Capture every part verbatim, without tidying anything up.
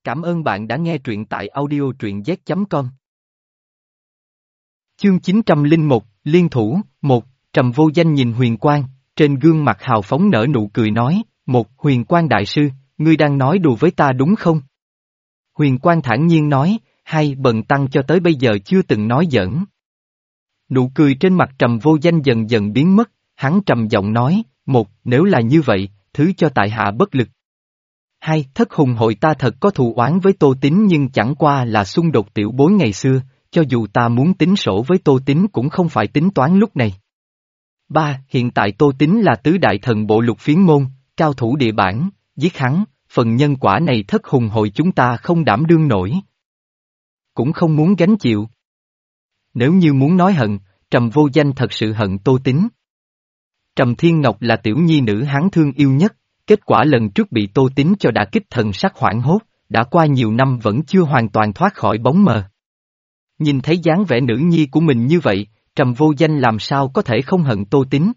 Cảm ơn bạn đã nghe truyện tại audio truyện z chấm com. Chương chín trăm lẻ một, Liên Thủ, một, Trầm Vô Danh nhìn Huyền Quang, trên gương mặt hào phóng nở nụ cười nói, một, Huyền Quang đại sư, ngươi đang nói đùa với ta đúng không? Huyền Quang thản nhiên nói, hai, bần tăng cho tới bây giờ chưa từng nói giỡn. Nụ cười trên mặt Trầm Vô Danh dần dần biến mất, hắn trầm giọng nói, một, nếu là như vậy, thứ cho tại hạ bất lực. Hai, Thất Hùng hội ta thật có thù oán với Tô Tín nhưng chẳng qua là xung đột tiểu bối ngày xưa, cho dù ta muốn tính sổ với Tô Tín cũng không phải tính toán lúc này. Ba, hiện tại Tô Tín là tứ đại thần bộ lục phiến môn, cao thủ địa bản, giết hắn, phần nhân quả này Thất Hùng hội chúng ta không đảm đương nổi. Cũng không muốn gánh chịu. Nếu như muốn nói hận, Trầm Vô Danh thật sự hận Tô Tín. Trầm Thiên Ngọc là tiểu nhi nữ hắn thương yêu nhất, kết quả lần trước bị Tô Tín cho đả kích thần sắc hoảng hốt, đã qua nhiều năm vẫn chưa hoàn toàn thoát khỏi bóng mờ. Nhìn thấy dáng vẻ nữ nhi của mình như vậy, Trầm Vô Danh làm sao có thể không hận Tô Tín.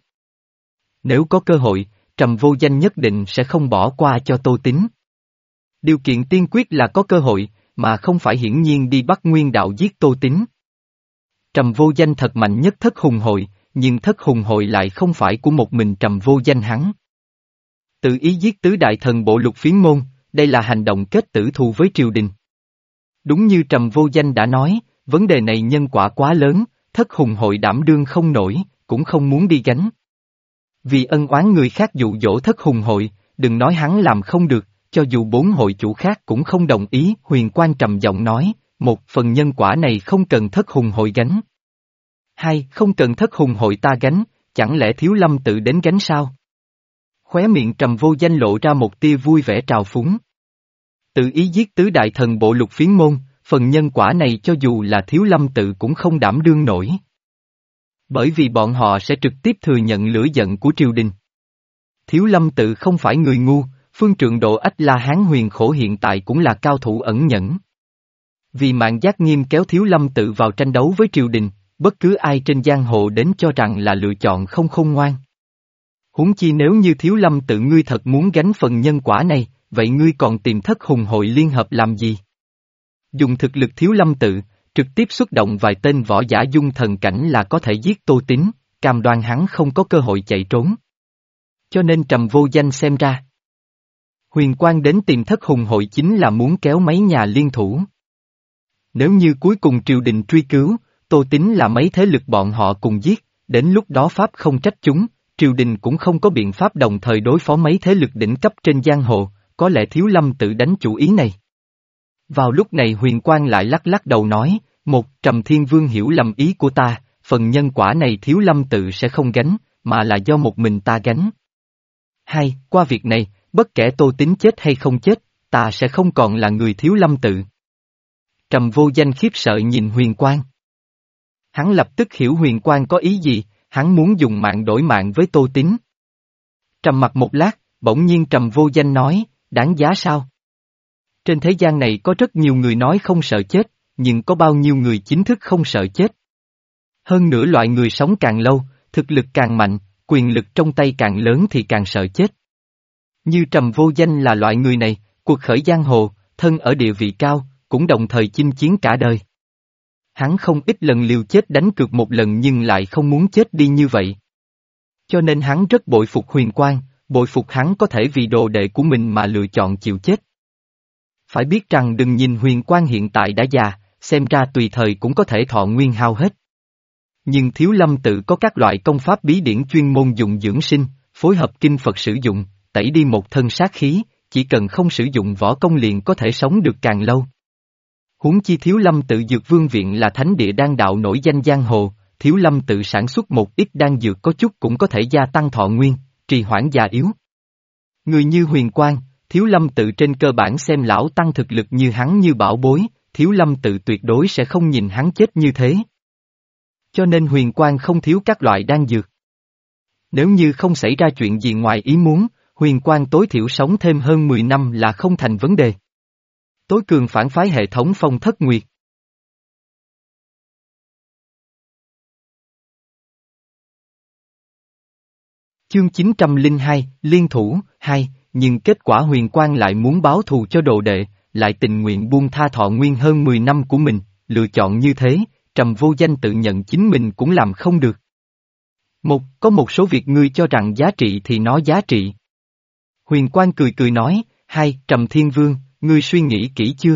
Nếu có cơ hội, Trầm Vô Danh nhất định sẽ không bỏ qua cho Tô Tín. Điều kiện tiên quyết là có cơ hội, mà không phải hiển nhiên đi bắt Nguyên Đạo giết Tô Tín. Trầm Vô Danh thật mạnh nhất Thất Hùng hội, nhưng Thất Hùng hội lại không phải của một mình Trầm Vô Danh hắn. Tự ý giết tứ đại thần bộ lục phiến môn, đây là hành động kết tử thù với triều đình. Đúng như Trầm Vô Danh đã nói, vấn đề này nhân quả quá lớn, Thất Hùng hội đảm đương không nổi, cũng không muốn đi gánh. Vì ân oán người khác dụ dỗ Thất Hùng hội, đừng nói hắn làm không được, cho dù bốn hội chủ khác cũng không đồng ý. Huyền Quang trầm giọng nói, một, phần nhân quả này không cần Thất Hùng hội gánh. Hai, không cần Thất Hùng hội ta gánh, chẳng lẽ Thiếu Lâm tự đến gánh sao? Khóe miệng Trầm Vô Danh lộ ra một tia vui vẻ trào phúng. Tự ý giết tứ đại thần bộ lục phiến môn, phần nhân quả này cho dù là Thiếu Lâm tự cũng không đảm đương nổi. Bởi vì bọn họ sẽ trực tiếp thừa nhận lửa giận của triều đình. Thiếu Lâm tự không phải người ngu, phương trượng độ Ách La Hán Huyền Khổ hiện tại cũng là cao thủ ẩn nhẫn. Vì Mạng Giác Nghiêm kéo Thiếu Lâm tự vào tranh đấu với triều đình, bất cứ ai trên giang hồ đến cho rằng là lựa chọn không khôn ngoan. Huống chi nếu như Thiếu Lâm tự ngươi thật muốn gánh phần nhân quả này, vậy ngươi còn tìm Thất Hùng hội liên hợp làm gì? Dùng thực lực Thiếu Lâm tự, trực tiếp xuất động vài tên võ giả dung thần cảnh là có thể giết Tô Tín, cam đoan hắn không có cơ hội chạy trốn. Cho nên Trầm Vô Danh xem ra, Huyền Quang đến tìm Thất Hùng hội chính là muốn kéo mấy nhà liên thủ. Nếu như cuối cùng triều đình truy cứu, Tô Tín là mấy thế lực bọn họ cùng giết, đến lúc đó pháp không trách chúng, triều đình cũng không có biện pháp đồng thời đối phó mấy thế lực đỉnh cấp trên giang hồ, có lẽ Thiếu Lâm tự đánh chủ ý này. Vào lúc này Huyền Quang lại lắc lắc đầu nói, một, Trầm Thiên Vương hiểu lầm ý của ta, phần nhân quả này Thiếu Lâm tự sẽ không gánh, mà là do một mình ta gánh. Hai, qua việc này, bất kể Tô Tín chết hay không chết, ta sẽ không còn là người Thiếu Lâm tự. Trầm Vô Danh khiếp sợ nhìn Huyền Quang. Hắn lập tức hiểu Huyền Quang có ý gì, hắn muốn dùng mạng đổi mạng với Tô Tín. Trầm mặc một lát, bỗng nhiên Trầm Vô Danh nói, đáng giá sao? Trên thế gian này có rất nhiều người nói không sợ chết, nhưng có bao nhiêu người chính thức không sợ chết? Hơn nữa loại người sống càng lâu, thực lực càng mạnh, quyền lực trong tay càng lớn thì càng sợ chết. Như Trầm Vô Danh là loại người này, cuộc khởi giang hồ, thân ở địa vị cao, cũng đồng thời chinh chiến cả đời. Hắn không ít lần liều chết đánh cược một lần nhưng lại không muốn chết đi như vậy. Cho nên hắn rất bội phục Huyền Quang, bội phục hắn có thể vì đồ đệ của mình mà lựa chọn chịu chết. Phải biết rằng đừng nhìn Huyền Quang hiện tại đã già, xem ra tùy thời cũng có thể thọ nguyên hao hết. Nhưng Thiếu Lâm tự có các loại công pháp bí điển chuyên môn dùng dưỡng sinh, phối hợp kinh Phật sử dụng, tẩy đi một thân sát khí, chỉ cần không sử dụng võ công liền có thể sống được càng lâu. Huống chi Thiếu Lâm tự Dược Vương viện là thánh địa đan đạo nổi danh giang hồ, Thiếu Lâm tự sản xuất một ít đan dược có chút cũng có thể gia tăng thọ nguyên, trì hoãn già yếu. Người như Huyền Quang, Thiếu Lâm tự trên cơ bản xem lão tăng thực lực như hắn như bảo bối, Thiếu Lâm tự tuyệt đối sẽ không nhìn hắn chết như thế. Cho nên Huyền Quang không thiếu các loại đan dược. Nếu như không xảy ra chuyện gì ngoài ý muốn, Huyền Quang tối thiểu sống thêm hơn mười năm là không thành vấn đề. Tối cường phản phái hệ thống Phong Thất Nguyệt. Chương chín trăm lẻ hai, Liên Thủ, hai, nhưng kết quả Huyền Quang lại muốn báo thù cho đồ đệ, lại tình nguyện buông tha thọ nguyên hơn mười năm của mình, lựa chọn như thế, Trầm Vô Danh tự nhận chính mình cũng làm không được. Một, có một số việc ngươi cho rằng giá trị thì nó giá trị. Huyền Quang cười cười nói, hai, Trầm Thiên Vương, ngươi suy nghĩ kỹ chưa?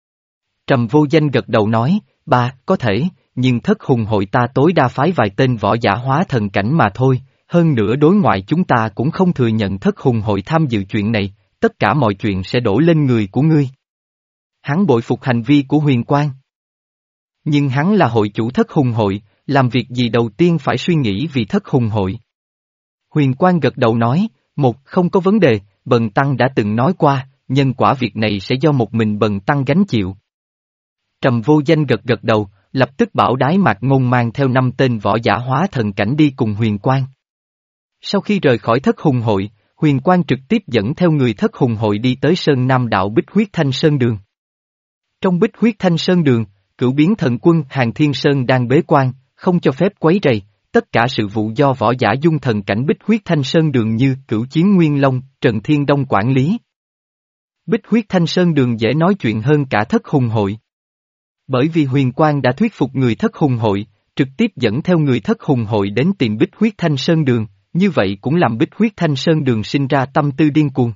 Trầm Vô Danh gật đầu nói, ba, có thể, nhưng thất hùng hội ta tối đa phái vài tên võ giả hóa thần cảnh mà thôi, hơn nữa đối ngoại chúng ta cũng không thừa nhận thất hùng hội tham dự chuyện này, tất cả mọi chuyện sẽ đổ lên người của ngươi. Hắn bội phục hành vi của Huyền Quang. Nhưng hắn là hội chủ thất hùng hội, làm việc gì đầu tiên phải suy nghĩ vì thất hùng hội. Huyền Quang gật đầu nói, một, không có vấn đề, Bần Tăng đã từng nói qua, nhân quả việc này sẽ do một mình Bần Tăng gánh chịu. Trầm Vô Danh gật gật đầu, lập tức bảo Đái Mạc Ngôn mang theo năm tên võ giả hóa thần cảnh đi cùng Huyền Quang. Sau khi rời khỏi thất hùng hội, Huyền Quang trực tiếp dẫn theo người thất hùng hội đi tới Sơn Nam đạo Bích Huyết Thanh Sơn Đường. Trong Bích Huyết Thanh Sơn Đường, Cửu Biến Thần Quân Hàng Thiên Sơn đang bế quan, không cho phép quấy rầy, tất cả sự vụ do võ giả dung thần cảnh Bích Huyết Thanh Sơn Đường như Cửu Chiến Nguyên Long, Trần Thiên Đông quản lý. Bích Huyết Thanh Sơn Đường dễ nói chuyện hơn cả thất hùng hội. Bởi vì Huyền Quang đã thuyết phục người thất hùng hội, trực tiếp dẫn theo người thất hùng hội đến tìm Bích Huyết Thanh Sơn Đường, như vậy cũng làm Bích Huyết Thanh Sơn Đường sinh ra tâm tư điên cuồng.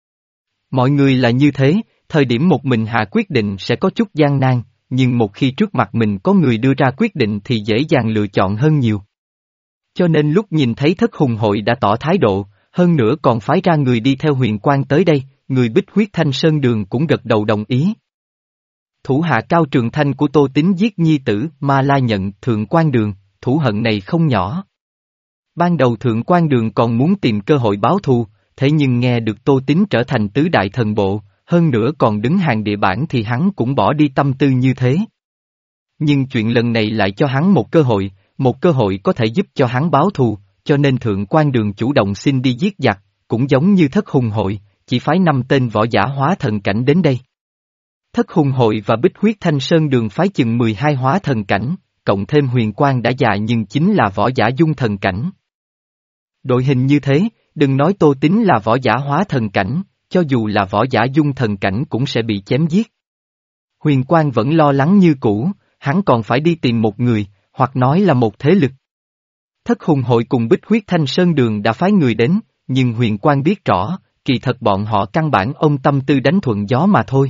Mọi người là như thế, thời điểm một mình hạ quyết định sẽ có chút gian nan, nhưng một khi trước mặt mình có người đưa ra quyết định thì dễ dàng lựa chọn hơn nhiều. Cho nên lúc nhìn thấy thất hùng hội đã tỏ thái độ, hơn nữa còn phái ra người đi theo Huyền Quang tới đây, người Bích Huyết Thanh Sơn Đường cũng gật đầu đồng ý. Thủ hạ Cao Trường Thanh của Tô Tín giết nhi tử, Ma La nhận Thượng Quan Đường, thủ hận này không nhỏ. Ban đầu Thượng Quan Đường còn muốn tìm cơ hội báo thù, thế nhưng nghe được Tô Tín trở thành tứ đại thần bộ, hơn nữa còn đứng hàng địa bản thì hắn cũng bỏ đi tâm tư như thế. Nhưng chuyện lần này lại cho hắn một cơ hội, một cơ hội có thể giúp cho hắn báo thù, cho nên Thượng Quan Đường chủ động xin đi giết giặc, cũng giống như thất hùng hội, chỉ phái năm tên võ giả hóa thần cảnh đến đây. Thất hùng hội và Bích Huyết Thanh Sơn Đường phái chừng mười hai hóa thần cảnh, cộng thêm Huyền Quang đã già nhưng chính là võ giả dung thần cảnh. Đội hình như thế, đừng nói Tô Tín là võ giả hóa thần cảnh, cho dù là võ giả dung thần cảnh cũng sẽ bị chém giết. Huyền Quang vẫn lo lắng như cũ, hắn còn phải đi tìm một người, hoặc nói là một thế lực. Thất hùng hội cùng Bích Huyết Thanh Sơn Đường đã phái người đến, nhưng Huyền Quang biết rõ, kỳ thật bọn họ căn bản ôm tâm tư đánh thuận gió mà thôi.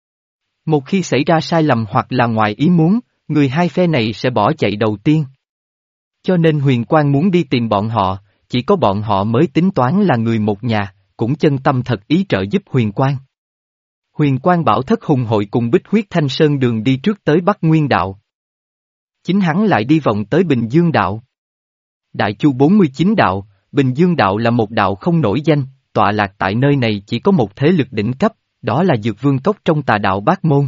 Một khi xảy ra sai lầm hoặc là ngoài ý muốn, người hai phe này sẽ bỏ chạy đầu tiên. Cho nên Huyền Quang muốn đi tìm bọn họ, chỉ có bọn họ mới tính toán là người một nhà, cũng chân tâm thật ý trợ giúp Huyền Quang. Huyền Quang bảo thất hùng hội cùng Bích Huyết Thanh Sơn Đường đi trước tới Bắc Nguyên Đạo. Chính hắn lại đi vòng tới Bình Dương Đạo. Đại Chu bốn mươi chín đạo, Bình Dương Đạo là một đạo không nổi danh, tọa lạc tại nơi này chỉ có một thế lực đỉnh cấp, đó là Dược Vương Cốc trong Tà Đạo Bát Môn.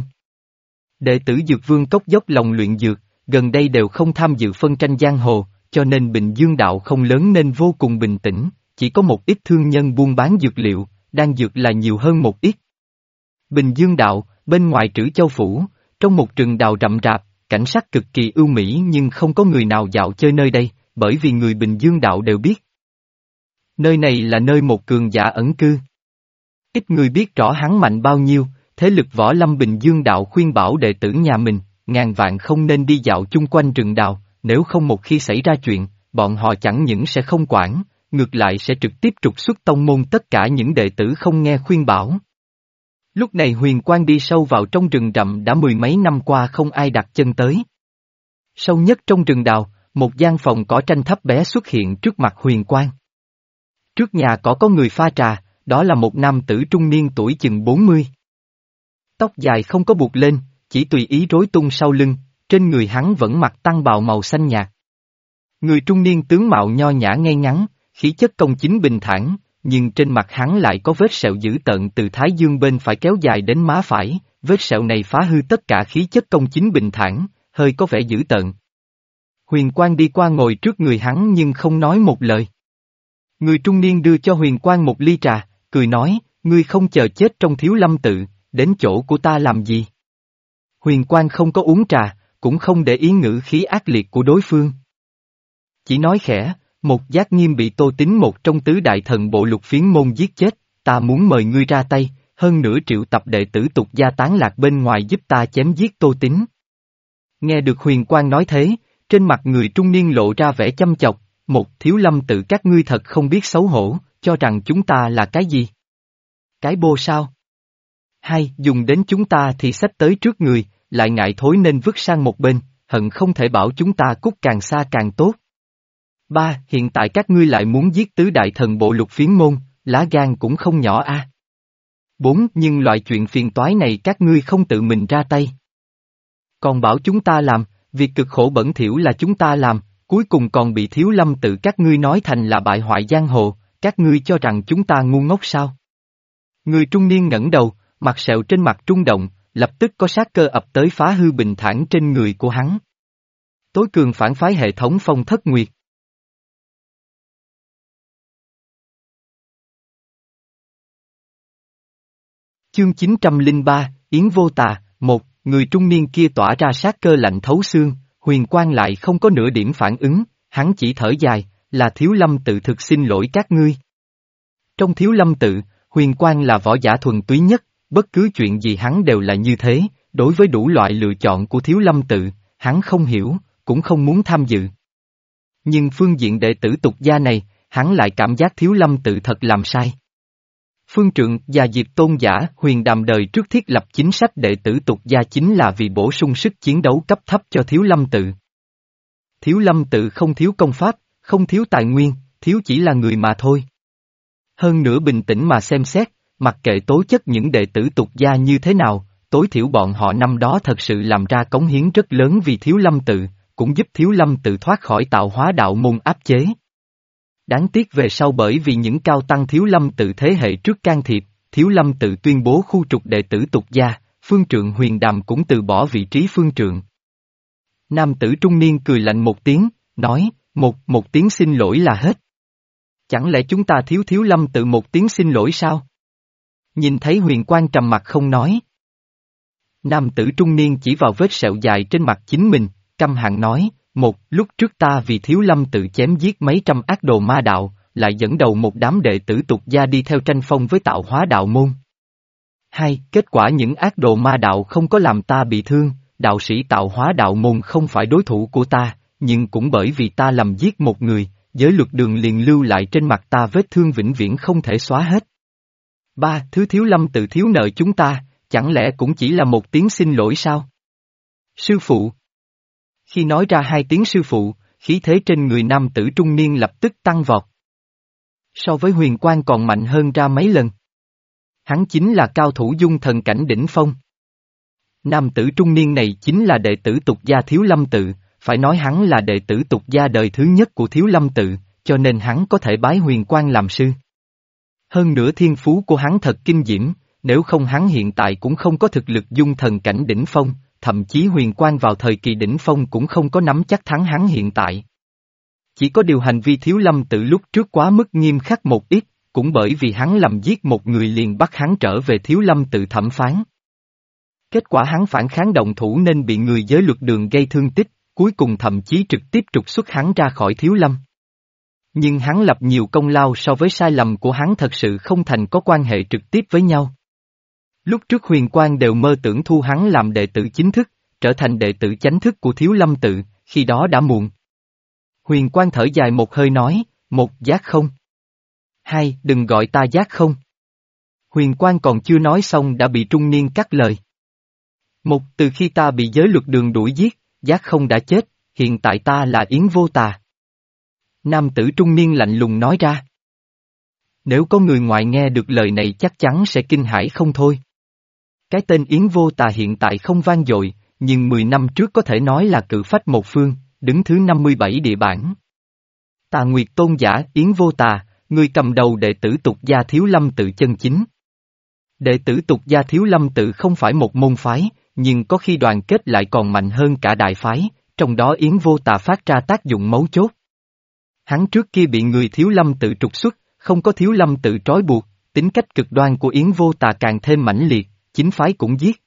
Đệ tử Dược Vương Cốc dốc lòng luyện dược, gần đây đều không tham dự phân tranh giang hồ, cho nên Bình Dương Đạo không lớn nên vô cùng bình tĩnh, chỉ có một ít thương nhân buôn bán dược liệu, đan dược là nhiều hơn một ít. Bình Dương Đạo, bên ngoài Trữ Châu Phủ, trong một rừng đào rậm rạp, cảnh sắc cực kỳ ưu mỹ nhưng không có người nào dạo chơi nơi đây, bởi vì người Bình Dương Đạo đều biết. Nơi này là nơi một cường giả ẩn cư. Ít người biết rõ hắn mạnh bao nhiêu, thế lực võ lâm Bình Dương Đạo khuyên bảo đệ tử nhà mình, ngàn vạn không nên đi dạo chung quanh rừng đào, nếu không một khi xảy ra chuyện, bọn họ chẳng những sẽ không quản, ngược lại sẽ trực tiếp trục xuất tông môn tất cả những đệ tử không nghe khuyên bảo. Lúc này Huyền Quang đi sâu vào trong rừng rậm đã mười mấy năm qua không ai đặt chân tới. Sâu nhất trong rừng đào, một gian phòng cỏ tranh thấp bé xuất hiện trước mặt Huyền Quang. Trước nhà cỏ có người pha trà, đó là một nam tử trung niên tuổi chừng bốn mươi. Tóc dài không có buộc lên, chỉ tùy ý rối tung sau lưng, trên người hắn vẫn mặc tăng bào màu xanh nhạt. Người trung niên tướng mạo nho nhã ngay ngắn, khí chất công chính bình thản, nhưng trên mặt hắn lại có vết sẹo dữ tợn từ thái dương bên phải kéo dài đến má phải, vết sẹo này phá hư tất cả khí chất công chính bình thản, hơi có vẻ dữ tợn. Huyền Quang đi qua ngồi trước người hắn nhưng không nói một lời. Người trung niên đưa cho Huyền Quang một ly trà, cười nói, ngươi không chờ chết trong Thiếu Lâm tự, đến chỗ của ta làm gì? Huyền Quang không có uống trà, cũng không để ý ngữ khí ác liệt của đối phương. Chỉ nói khẽ, một Giác Nghiêm bị Tô Tín một trong tứ đại thần bộ Lục Phiến môn giết chết, ta muốn mời ngươi ra tay, hơn nữa triệu tập đệ tử tục gia tán lạc bên ngoài giúp ta chém giết Tô Tín. Nghe được Huyền Quang nói thế, trên mặt người trung niên lộ ra vẻ chăm chọc, một Thiếu Lâm tự các ngươi thật không biết xấu hổ, cho rằng chúng ta là cái gì? Cái bô sao? Hai, dùng đến chúng ta thì xách tới trước người, lại ngại thối nên vứt sang một bên, hận không thể bảo chúng ta cút càng xa càng tốt. Ba, hiện tại các ngươi lại muốn giết tứ đại thần bộ Lục Phiến môn, lá gan cũng không nhỏ a. Bốn, nhưng loại chuyện phiền toái này các ngươi không tự mình ra tay. Còn bảo chúng ta làm, việc cực khổ bẩn thỉu là chúng ta làm, cuối cùng còn bị Thiếu Lâm tự các ngươi nói thành là bại hoại giang hồ, các ngươi cho rằng chúng ta ngu ngốc sao? Người trung niên ngẩng đầu, mặt sẹo trên mặt trung động, lập tức có sát cơ ập tới phá hư bình thản trên người của hắn. Tối cường phản phái hệ thống Phong Thất Nguyệt. Chương chín trăm lẻ ba, Yến Vô Tà, một, người trung niên kia tỏa ra sát cơ lạnh thấu xương, Huyền Quang lại không có nửa điểm phản ứng, hắn chỉ thở dài, là Thiếu Lâm tự thực xin lỗi các ngươi. Trong Thiếu Lâm tự, Huyền Quang là võ giả thuần túy nhất, bất cứ chuyện gì hắn đều là như thế, đối với đủ loại lựa chọn của Thiếu Lâm tự, hắn không hiểu, cũng không muốn tham dự. Nhưng phương diện đệ tử tục gia này, hắn lại cảm giác Thiếu Lâm tự thật làm sai. Phương Trượng và Diệp Tôn Giả Huyền Đàm đời trước thiết lập chính sách đệ tử tục gia chính là vì bổ sung sức chiến đấu cấp thấp cho Thiếu Lâm tự. Thiếu Lâm tự không thiếu công pháp, không thiếu tài nguyên, thiếu chỉ là người mà thôi. Hơn nữa bình tĩnh mà xem xét, mặc kệ tố chất những đệ tử tục gia như thế nào, tối thiểu bọn họ năm đó thật sự làm ra cống hiến rất lớn vì Thiếu Lâm tự, cũng giúp Thiếu Lâm tự thoát khỏi tạo hóa đạo môn áp chế. Đáng tiếc về sau bởi vì những cao tăng Thiếu Lâm tự thế hệ trước can thiệp, Thiếu Lâm tự tuyên bố khu trục đệ tử tục gia, Phương Trượng Huyền Đàm cũng từ bỏ vị trí Phương Trượng. Nam tử trung niên cười lạnh một tiếng, nói, một, một tiếng xin lỗi là hết. Chẳng lẽ chúng ta thiếu Thiếu Lâm tự một tiếng xin lỗi sao? Nhìn thấy Huyền Quang trầm mặt không nói. Nam tử trung niên chỉ vào vết sẹo dài trên mặt chính mình, căm hận nói, một, lúc trước ta vì Thiếu Lâm tự chém giết mấy trăm ác đồ ma đạo, lại dẫn đầu một đám đệ tử tục gia đi theo tranh phong với tạo hóa đạo môn. Hai, kết quả những ác đồ ma đạo không có làm ta bị thương, đạo sĩ tạo hóa đạo môn không phải đối thủ của ta, nhưng cũng bởi vì ta lầm giết một người, giới luật đường liền lưu lại trên mặt ta vết thương vĩnh viễn không thể xóa hết. Ba, thứ Thiếu Lâm tự thiếu nợ chúng ta, chẳng lẽ cũng chỉ là một tiếng xin lỗi sao? Sư phụ. Khi nói ra hai tiếng sư phụ, khí thế trên người nam tử trung niên lập tức tăng vọt. So với Huyền Quang còn mạnh hơn ra mấy lần. Hắn chính là cao thủ dung thần cảnh đỉnh phong. Nam tử trung niên này chính là đệ tử tục gia Thiếu Lâm tự, phải nói hắn là đệ tử tục gia đời thứ nhất của Thiếu Lâm tự, cho nên hắn có thể bái Huyền Quang làm sư. Hơn nữa thiên phú của hắn thật kinh diễm, nếu không hắn hiện tại cũng không có thực lực dung thần cảnh đỉnh phong, thậm chí Huyền Quang vào thời kỳ đỉnh phong cũng không có nắm chắc thắng hắn hiện tại. Chỉ có điều hành vi Thiếu Lâm tự lúc trước quá mức nghiêm khắc một ít, cũng bởi vì hắn lầm giết một người liền bắt hắn trở về Thiếu Lâm tự thẩm phán. Kết quả hắn phản kháng động thủ nên bị người giới luật đường gây thương tích, cuối cùng thậm chí trực tiếp trục xuất hắn ra khỏi Thiếu Lâm. Nhưng hắn lập nhiều công lao so với sai lầm của hắn thật sự không thành có quan hệ trực tiếp với nhau. Lúc trước Huyền Quang đều mơ tưởng thu hắn làm đệ tử chính thức, trở thành đệ tử chánh thức của Thiếu Lâm tự, khi đó đã muộn. Huyền Quang thở dài một hơi nói, một giác không. Hai, đừng gọi ta giác không. Huyền Quang còn chưa nói xong đã bị trung niên cắt lời. Một, từ khi ta bị giới luật đường đuổi giết, giác không đã chết, hiện tại ta là Yến Vô Tà. Nam tử trung niên lạnh lùng nói ra. Nếu có người ngoài nghe được lời này chắc chắn sẽ kinh hãi không thôi. Cái tên Yến Vô Tà hiện tại không vang dội, nhưng mười năm trước có thể nói là cự phách một phương, đứng thứ năm mươi bảy địa bảng. Tà Nguyệt Tôn Giả Yến Vô Tà, người cầm đầu đệ tử tục gia Thiếu Lâm tự chân chính. Đệ tử tục gia Thiếu Lâm tự không phải một môn phái, nhưng có khi đoàn kết lại còn mạnh hơn cả đại phái, trong đó Yến Vô Tà phát ra tác dụng mấu chốt. Hắn trước kia bị người Thiếu Lâm tự trục xuất, không có Thiếu Lâm tự trói buộc, tính cách cực đoan của Yến Vô Tà càng thêm mãnh liệt, chính phái cũng giết.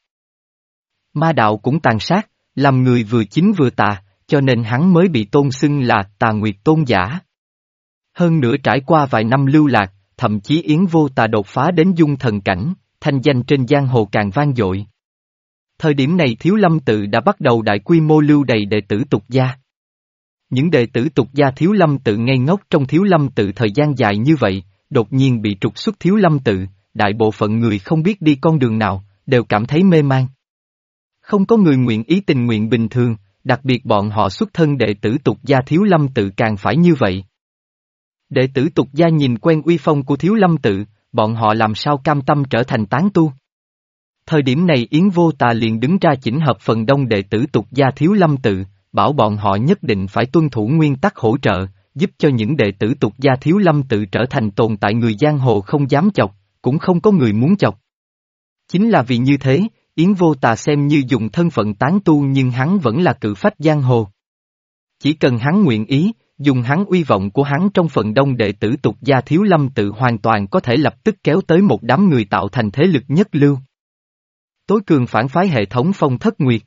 Ma đạo cũng tàn sát, làm người vừa chính vừa tà, cho nên hắn mới bị tôn xưng là Tà Nguyệt Tôn Giả. Hơn nữa trải qua vài năm lưu lạc, thậm chí Yến Vô Tà đột phá đến dung thần cảnh, thanh danh trên giang hồ càng vang dội. Thời điểm này Thiếu Lâm Tự đã bắt đầu đại quy mô lưu đày đệ tử tục gia. Những đệ tử tục gia Thiếu Lâm Tự ngây ngốc trong Thiếu Lâm Tự thời gian dài như vậy, đột nhiên bị trục xuất Thiếu Lâm Tự, đại bộ phận người không biết đi con đường nào, đều cảm thấy mê man. Không có người nguyện ý tình nguyện bình thường, đặc biệt bọn họ xuất thân đệ tử tục gia Thiếu Lâm Tự càng phải như vậy. Đệ tử tục gia nhìn quen uy phong của Thiếu Lâm Tự, bọn họ làm sao cam tâm trở thành tán tu. Thời điểm này Yến Vô Tà liền đứng ra chỉnh hợp phần đông đệ tử tục gia Thiếu Lâm Tự, bảo bọn họ nhất định phải tuân thủ nguyên tắc hỗ trợ, giúp cho những đệ tử tục gia Thiếu Lâm Tự trở thành tồn tại người giang hồ không dám chọc, cũng không có người muốn chọc. Chính là vì như thế, Yến Vô Tà xem như dùng thân phận tán tu nhưng hắn vẫn là cự phách giang hồ. Chỉ cần hắn nguyện ý, dùng hắn uy vọng của hắn trong phần đông đệ tử tục gia Thiếu Lâm Tự hoàn toàn có thể lập tức kéo tới một đám người tạo thành thế lực nhất lưu. Tối cường phản phái hệ thống Phong Thất Nguyệt.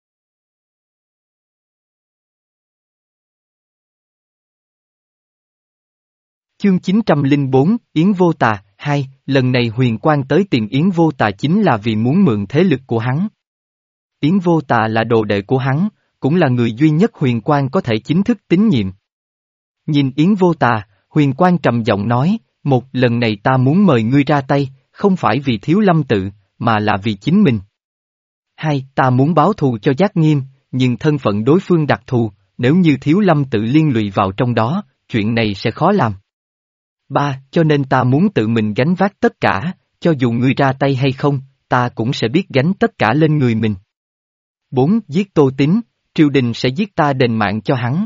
Chương chín trăm lẻ bốn, Yến Vô Tà, hai, lần này Huyền Quang tới tìm Yến Vô Tà chính là vì muốn mượn thế lực của hắn. Yến Vô Tà là đồ đệ của hắn, cũng là người duy nhất Huyền Quang có thể chính thức tín nhiệm. Nhìn Yến Vô Tà, Huyền Quang trầm giọng nói, một lần này ta muốn mời ngươi ra tay, không phải vì Thiếu Lâm Tự, mà là vì chính mình. Hai, ta muốn báo thù cho Giác Nghiêm, nhưng thân phận đối phương đặc thù, nếu như Thiếu Lâm Tự liên lụy vào trong đó, chuyện này sẽ khó làm. Ba, cho nên ta muốn tự mình gánh vác tất cả, cho dù ngươi ra tay hay không, ta cũng sẽ biết gánh tất cả lên người mình. Bốn, giết Tô Tín, triều đình sẽ giết ta đền mạng cho hắn.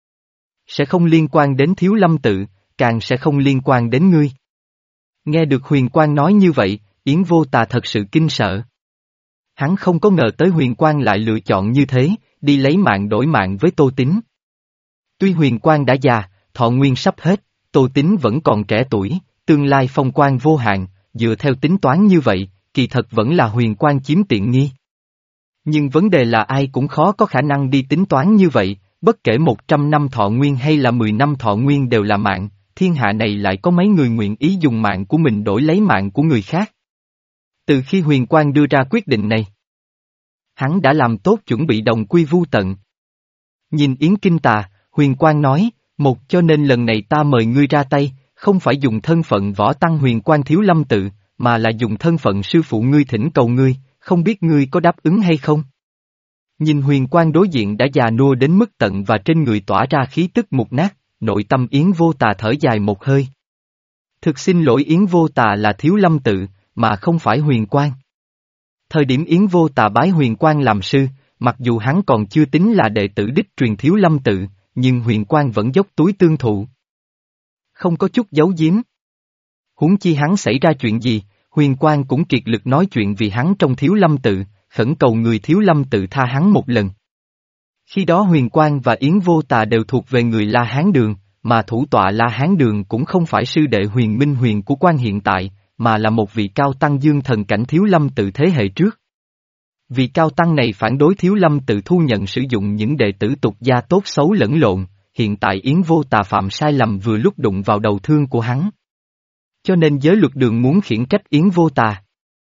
Sẽ không liên quan đến Thiếu Lâm Tự, càng sẽ không liên quan đến ngươi. Nghe được Huyền Quang nói như vậy, Yến Vô Tà thật sự kinh sợ. Hắn không có ngờ tới Huyền Quang lại lựa chọn như thế, đi lấy mạng đổi mạng với Tô Tín. Tuy Huyền Quang đã già, thọ nguyên sắp hết, Tô Tín vẫn còn trẻ tuổi, tương lai phong quang vô hạn, dựa theo tính toán như vậy, kỳ thật vẫn là Huyền Quang chiếm tiện nghi. Nhưng vấn đề là ai cũng khó có khả năng đi tính toán như vậy, bất kể một trăm năm thọ nguyên hay là mười năm thọ nguyên đều là mạng, thiên hạ này lại có mấy người nguyện ý dùng mạng của mình đổi lấy mạng của người khác. Từ khi Huyền Quang đưa ra quyết định này, hắn đã làm tốt chuẩn bị đồng quy vu tận. Nhìn Yến Kinh Tà, Huyền Quang nói, một cho nên lần này ta mời ngươi ra tay, không phải dùng thân phận võ tăng Huyền Quang Thiếu Lâm Tự, mà là dùng thân phận sư phụ ngươi thỉnh cầu ngươi, không biết ngươi có đáp ứng hay không? Nhìn Huyền Quang đối diện đã già nua đến mức tận và trên người tỏa ra khí tức mục nát, nội tâm Yến Vô Tà thở dài một hơi. Thực xin lỗi Yến Vô Tà là Thiếu Lâm Tự, mà không phải Huyền Quang. Thời điểm Yến Vô Tà bái Huyền Quang làm sư, mặc dù hắn còn chưa tính là đệ tử đích truyền Thiếu Lâm Tự, nhưng Huyền Quang vẫn dốc túi tương thụ. Không có chút giấu giếm. Huống chi hắn xảy ra chuyện gì, Huyền Quang cũng kiệt lực nói chuyện vì hắn trong Thiếu Lâm Tự, khẩn cầu người Thiếu Lâm Tự tha hắn một lần. Khi đó Huyền Quang và Yến Vô Tà đều thuộc về người La Hán Đường, mà thủ tọa La Hán Đường cũng không phải sư đệ Huyền Minh Huyền của quan hiện tại, mà là một vị cao tăng dương thần cảnh Thiếu Lâm Tự thế hệ trước. Vị cao tăng này phản đối Thiếu Lâm Tự thu nhận sử dụng những đệ tử tục gia tốt xấu lẫn lộn, hiện tại Yến Vô Tà phạm sai lầm vừa lúc đụng vào đầu thương của hắn. Cho nên giới luật đường muốn khiển trách Yến Vô Tà.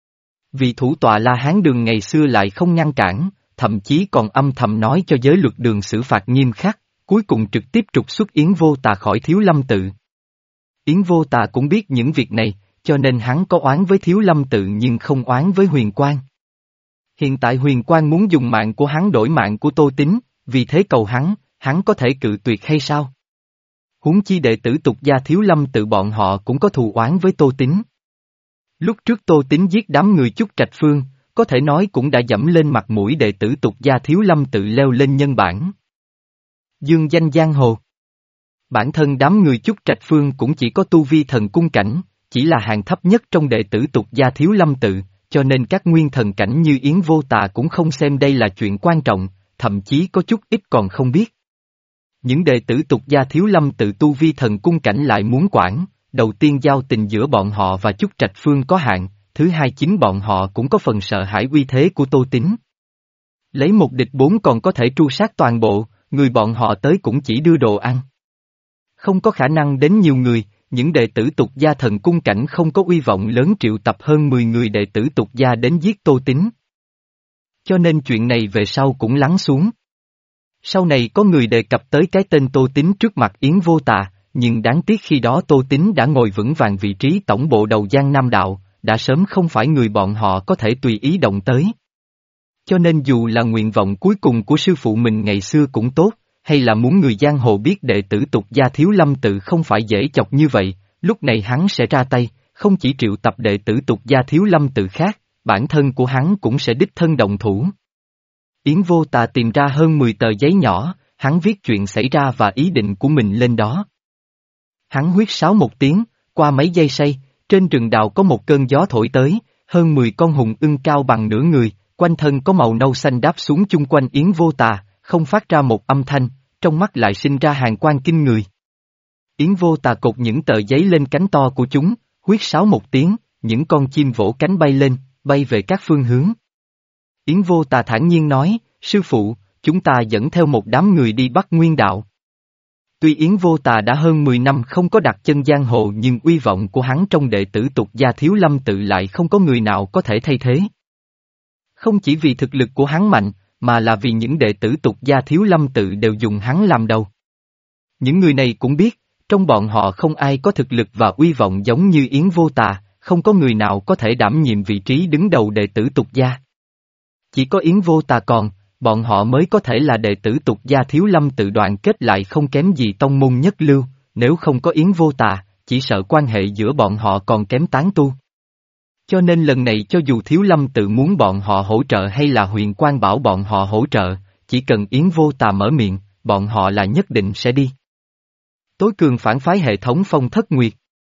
Vị thủ tọa La Hán Đường ngày xưa lại không ngăn cản, thậm chí còn âm thầm nói cho giới luật đường xử phạt nghiêm khắc, cuối cùng trực tiếp trục xuất Yến Vô Tà khỏi Thiếu Lâm Tự. Yến Vô Tà cũng biết những việc này, cho nên hắn có oán với Thiếu Lâm Tự nhưng không oán với Huyền Quang. Hiện tại Huyền Quang muốn dùng mạng của hắn đổi mạng của Tô Tín, vì thế cầu hắn, hắn có thể cự tuyệt hay sao? Huống chi đệ tử tục gia Thiếu Lâm Tự bọn họ cũng có thù oán với Tô Tín. Lúc trước Tô Tín giết đám người Chúc Trạch Phương, có thể nói cũng đã dẫm lên mặt mũi đệ tử tục gia Thiếu Lâm Tự leo lên nhân bản. Dương danh giang hồ. Bản thân đám người Chúc Trạch Phương cũng chỉ có tu vi thần cung cảnh, chỉ là hàng thấp nhất trong đệ tử tục gia Thiếu Lâm Tự, cho nên các nguyên thần cảnh như Yến Vô Tà cũng không xem đây là chuyện quan trọng, thậm chí có chút ít còn không biết. Những đệ tử tục gia Thiếu Lâm Tự tu vi thần cung cảnh lại muốn quản, đầu tiên giao tình giữa bọn họ và Chúc Trạch Phương có hạn, thứ hai chính bọn họ cũng có phần sợ hãi uy thế của Tô Tín. Lấy một địch bốn còn có thể tru sát toàn bộ, người bọn họ tới cũng chỉ đưa đồ ăn. Không có khả năng đến nhiều người, những đệ tử tục gia thần cung cảnh không có uy vọng lớn triệu tập hơn mười người đệ tử tục gia đến giết Tô Tín. Cho nên chuyện này về sau cũng lắng xuống. Sau này có người đề cập tới cái tên Tô Tín trước mặt Yến Vô Tà, nhưng đáng tiếc khi đó Tô Tín đã ngồi vững vàng vị trí tổng bộ đầu Giang Nam Đạo, đã sớm không phải người bọn họ có thể tùy ý động tới. Cho nên dù là nguyện vọng cuối cùng của sư phụ mình ngày xưa cũng tốt, hay là muốn người giang hồ biết đệ tử tục gia Thiếu Lâm Tự không phải dễ chọc như vậy, lúc này hắn sẽ ra tay, không chỉ triệu tập đệ tử tục gia Thiếu Lâm Tự khác, bản thân của hắn cũng sẽ đích thân động thủ. Yến Vô Tà tìm ra hơn mười tờ giấy nhỏ, hắn viết chuyện xảy ra và ý định của mình lên đó. Hắn huýt sáo một tiếng, qua mấy giây say, trên rừng đào có một cơn gió thổi tới, hơn mười con hùng ưng cao bằng nửa người, quanh thân có màu nâu xanh đáp xuống chung quanh Yến Vô Tà, không phát ra một âm thanh, trong mắt lại sinh ra hàn quang kinh người. Yến Vô Tà cột những tờ giấy lên cánh to của chúng, huýt sáo một tiếng, những con chim vỗ cánh bay lên, bay về các phương hướng. Yến Vô Tà thản nhiên nói, sư phụ, chúng ta dẫn theo một đám người đi bắt Nguyên Đạo. Tuy Yến Vô Tà đã hơn mười năm không có đặt chân giang hồ nhưng uy vọng của hắn trong đệ tử tục gia Thiếu Lâm Tự lại không có người nào có thể thay thế. Không chỉ vì thực lực của hắn mạnh, mà là vì những đệ tử tục gia Thiếu Lâm Tự đều dùng hắn làm đầu. Những người này cũng biết, trong bọn họ không ai có thực lực và uy vọng giống như Yến Vô Tà, không có người nào có thể đảm nhiệm vị trí đứng đầu đệ tử tục gia. Chỉ có Yến Vô Tà còn, bọn họ mới có thể là đệ tử tục gia Thiếu Lâm Tự đoàn kết lại không kém gì tông môn nhất lưu, nếu không có Yến Vô Tà, chỉ sợ quan hệ giữa bọn họ còn kém tán tu. Cho nên lần này cho dù Thiếu Lâm Tự muốn bọn họ hỗ trợ hay là Huyền Quang bảo bọn họ hỗ trợ, chỉ cần Yến Vô Tà mở miệng, bọn họ là nhất định sẽ đi. Tối cường phản phái hệ thống Phong Thất Nguyệt.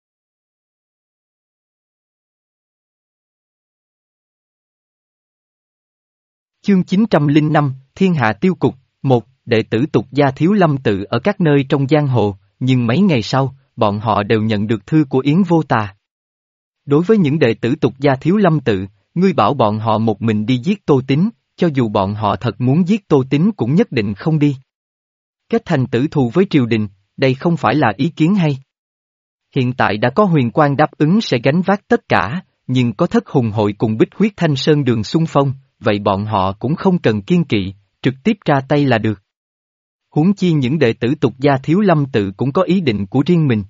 Chương chín trăm lẻ năm, Thiên Hạ Tiêu Cục, một, đệ tử tục gia Thiếu Lâm Tự ở các nơi trong giang hồ, nhưng mấy ngày sau, bọn họ đều nhận được thư của Yến Vô Tà. Đối với những đệ tử tục gia Thiếu Lâm Tự, ngươi bảo bọn họ một mình đi giết Tô Tín, cho dù bọn họ thật muốn giết Tô Tín cũng nhất định không đi. Kết thành tử thù với triều đình, đây không phải là ý kiến hay. Hiện tại đã có Huyền Quang đáp ứng sẽ gánh vác tất cả, nhưng có Thất Hùng Hội cùng Bích Huyết Thanh Sơn đường xung phong, vậy bọn họ cũng không cần kiên kỵ, trực tiếp ra tay là được. Huống chi những đệ tử tục gia Thiếu Lâm Tự cũng có ý định của riêng mình.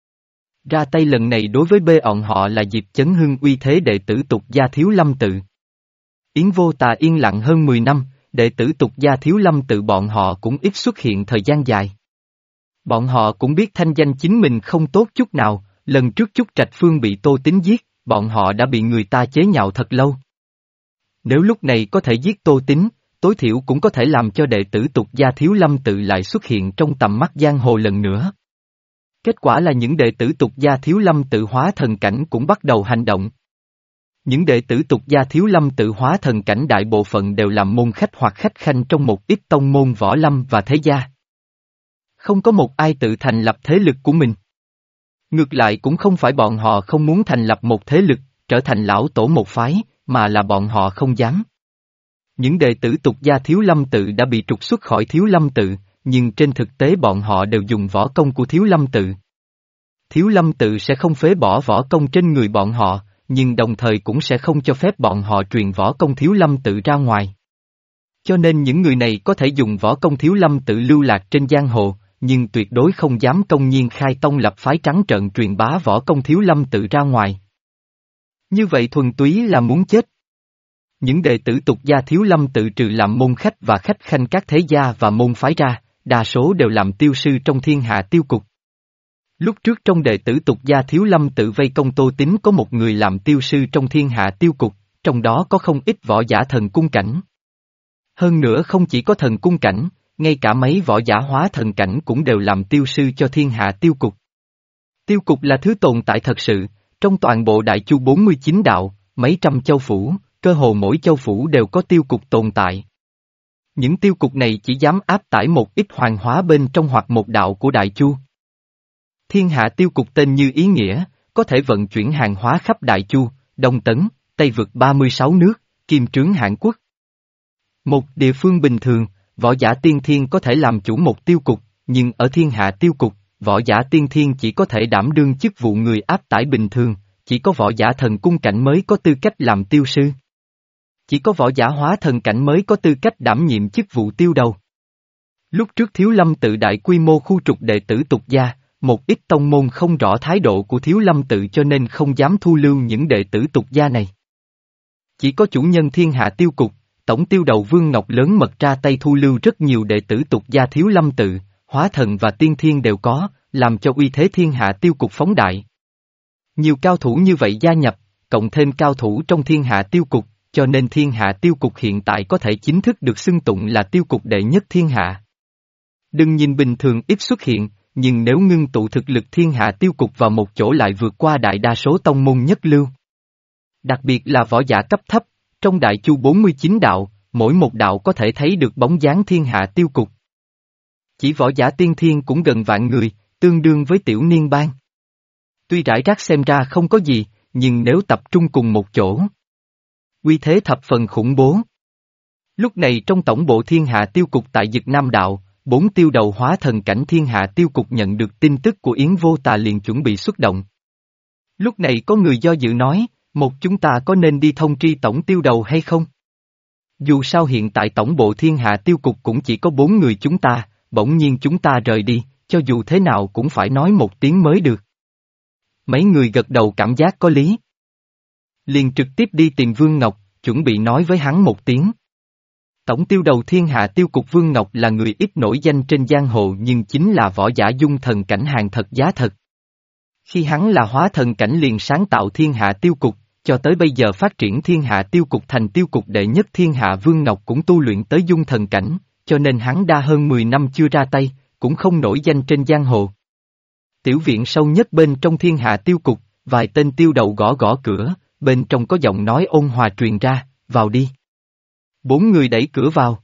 Ra tay lần này đối với bê bọn họ là dịp chấn hưng uy thế đệ tử tục gia Thiếu Lâm Tự. Yến Vô Tà yên lặng hơn mười năm, đệ tử tục gia Thiếu Lâm Tự bọn họ cũng ít xuất hiện thời gian dài. Bọn họ cũng biết thanh danh chính mình không tốt chút nào, lần trước Trúc Trạch Phương bị Tô Tín giết, bọn họ đã bị người ta chế nhạo thật lâu. Nếu lúc này có thể giết Tô Tín, tối thiểu cũng có thể làm cho đệ tử tục gia Thiếu Lâm Tự lại xuất hiện trong tầm mắt giang hồ lần nữa. Kết quả là những đệ tử tục gia Thiếu Lâm Tự hóa thần cảnh cũng bắt đầu hành động. Những đệ tử tục gia Thiếu Lâm Tự hóa thần cảnh đại bộ phận đều làm môn khách hoặc khách khanh trong một ít tông môn võ lâm và thế gia. Không có một ai tự thành lập thế lực của mình. Ngược lại cũng không phải bọn họ không muốn thành lập một thế lực, trở thành lão tổ một phái, mà là bọn họ không dám. Những đệ tử tục gia Thiếu Lâm Tự đã bị trục xuất khỏi Thiếu Lâm Tự, nhưng trên thực tế bọn họ đều dùng võ công của Thiếu Lâm Tự. Thiếu Lâm Tự sẽ không phế bỏ võ công trên người bọn họ, nhưng đồng thời cũng sẽ không cho phép bọn họ truyền võ công Thiếu Lâm Tự ra ngoài. Cho nên những người này có thể dùng võ công Thiếu Lâm Tự lưu lạc trên giang hồ, nhưng tuyệt đối không dám công nhiên khai tông lập phái trắng trợn truyền bá võ công Thiếu Lâm Tự ra ngoài. Như vậy thuần túy là muốn chết. Những đệ tử tục gia Thiếu Lâm Tự trừ làm môn khách và khách khanh các thế gia và môn phái ra, đa số đều làm tiêu sư trong Thiên Hạ Tiêu Cục. Lúc trước trong đệ tử tục gia Thiếu Lâm Tự vây công Tô Tín có một người làm tiêu sư trong Thiên Hạ Tiêu Cục, trong đó có không ít võ giả thần cung cảnh. Hơn nữa không chỉ có thần cung cảnh, ngay cả mấy võ giả hóa thần cảnh cũng đều làm tiêu sư cho Thiên Hạ Tiêu Cục. Tiêu Cục là thứ tồn tại thật sự, trong toàn bộ Đại Chu bốn mươi chín đạo, mấy trăm châu phủ, cơ hồ mỗi châu phủ đều có tiêu cục tồn tại. Những tiêu cục này chỉ dám áp tải một ít hoàng hóa bên trong hoặc một đạo của Đại Chu. Thiên Hạ Tiêu Cục tên như ý nghĩa, có thể vận chuyển hàng hóa khắp Đại Chu, Đông Tấn, Tây vực ba mươi sáu nước, Kim Trướng Hãn Quốc. Một địa phương bình thường, võ giả tiên thiên có thể làm chủ một tiêu cục, nhưng ở Thiên Hạ Tiêu Cục, võ giả tiên thiên chỉ có thể đảm đương chức vụ người áp tải bình thường, chỉ có võ giả thần cung cảnh mới có tư cách làm tiêu sư. Chỉ có võ giả hóa thần cảnh mới có tư cách đảm nhiệm chức vụ tiêu đầu. Lúc trước Thiếu Lâm tự đại quy mô khu trục đệ tử tục gia, một ít tông môn không rõ thái độ của Thiếu Lâm tự cho nên không dám thu lưu những đệ tử tục gia này. Chỉ có chủ nhân thiên hạ tiêu cục, tổng tiêu đầu Vương Ngọc lớn mật ra tay thu lưu rất nhiều đệ tử tục gia Thiếu Lâm tự, hóa thần và tiên thiên đều có, làm cho uy thế thiên hạ tiêu cục phóng đại. Nhiều cao thủ như vậy gia nhập, cộng thêm cao thủ trong thiên hạ tiêu cục, cho nên thiên hạ tiêu cục hiện tại có thể chính thức được xưng tụng là tiêu cục đệ nhất thiên hạ. Đừng nhìn bình thường ít xuất hiện, nhưng nếu ngưng tụ thực lực thiên hạ tiêu cục vào một chỗ lại vượt qua đại đa số tông môn nhất lưu. Đặc biệt là võ giả cấp thấp, trong đại chu bốn mươi chín đạo, mỗi một đạo có thể thấy được bóng dáng thiên hạ tiêu cục. Chỉ võ giả tiên thiên cũng gần vạn người, tương đương với tiểu niên bang. Tuy rải rác xem ra không có gì, nhưng nếu tập trung cùng một chỗ, uy thế thập phần khủng bố. Lúc này trong tổng bộ thiên hạ tiêu cục tại Dực Nam Đạo, bốn tiêu đầu hóa thần cảnh thiên hạ tiêu cục nhận được tin tức của Yến Vô Tà liền chuẩn bị xuất động. Lúc này có người do dự nói, một chúng ta có nên đi thông tri tổng tiêu đầu hay không? Dù sao hiện tại tổng bộ thiên hạ tiêu cục cũng chỉ có bốn người chúng ta, bỗng nhiên chúng ta rời đi, cho dù thế nào cũng phải nói một tiếng mới được. Mấy người gật đầu cảm giác có lý. Liền trực tiếp đi tìm Vương Ngọc, chuẩn bị nói với hắn một tiếng. Tổng tiêu đầu thiên hạ tiêu cục Vương Ngọc là người ít nổi danh trên giang hồ nhưng chính là võ giả dung thần cảnh hàng thật giá thật. Khi hắn là hóa thần cảnh liền sáng tạo thiên hạ tiêu cục, cho tới bây giờ phát triển thiên hạ tiêu cục thành tiêu cục đệ nhất thiên hạ. Vương Ngọc cũng tu luyện tới dung thần cảnh, cho nên hắn đã hơn mười năm chưa ra tay, cũng không nổi danh trên giang hồ. Tiểu viện sâu nhất bên trong thiên hạ tiêu cục, vài tên tiêu đầu gõ gõ cửa, bên trong có giọng nói ôn hòa truyền ra, vào đi. Bốn người đẩy cửa vào.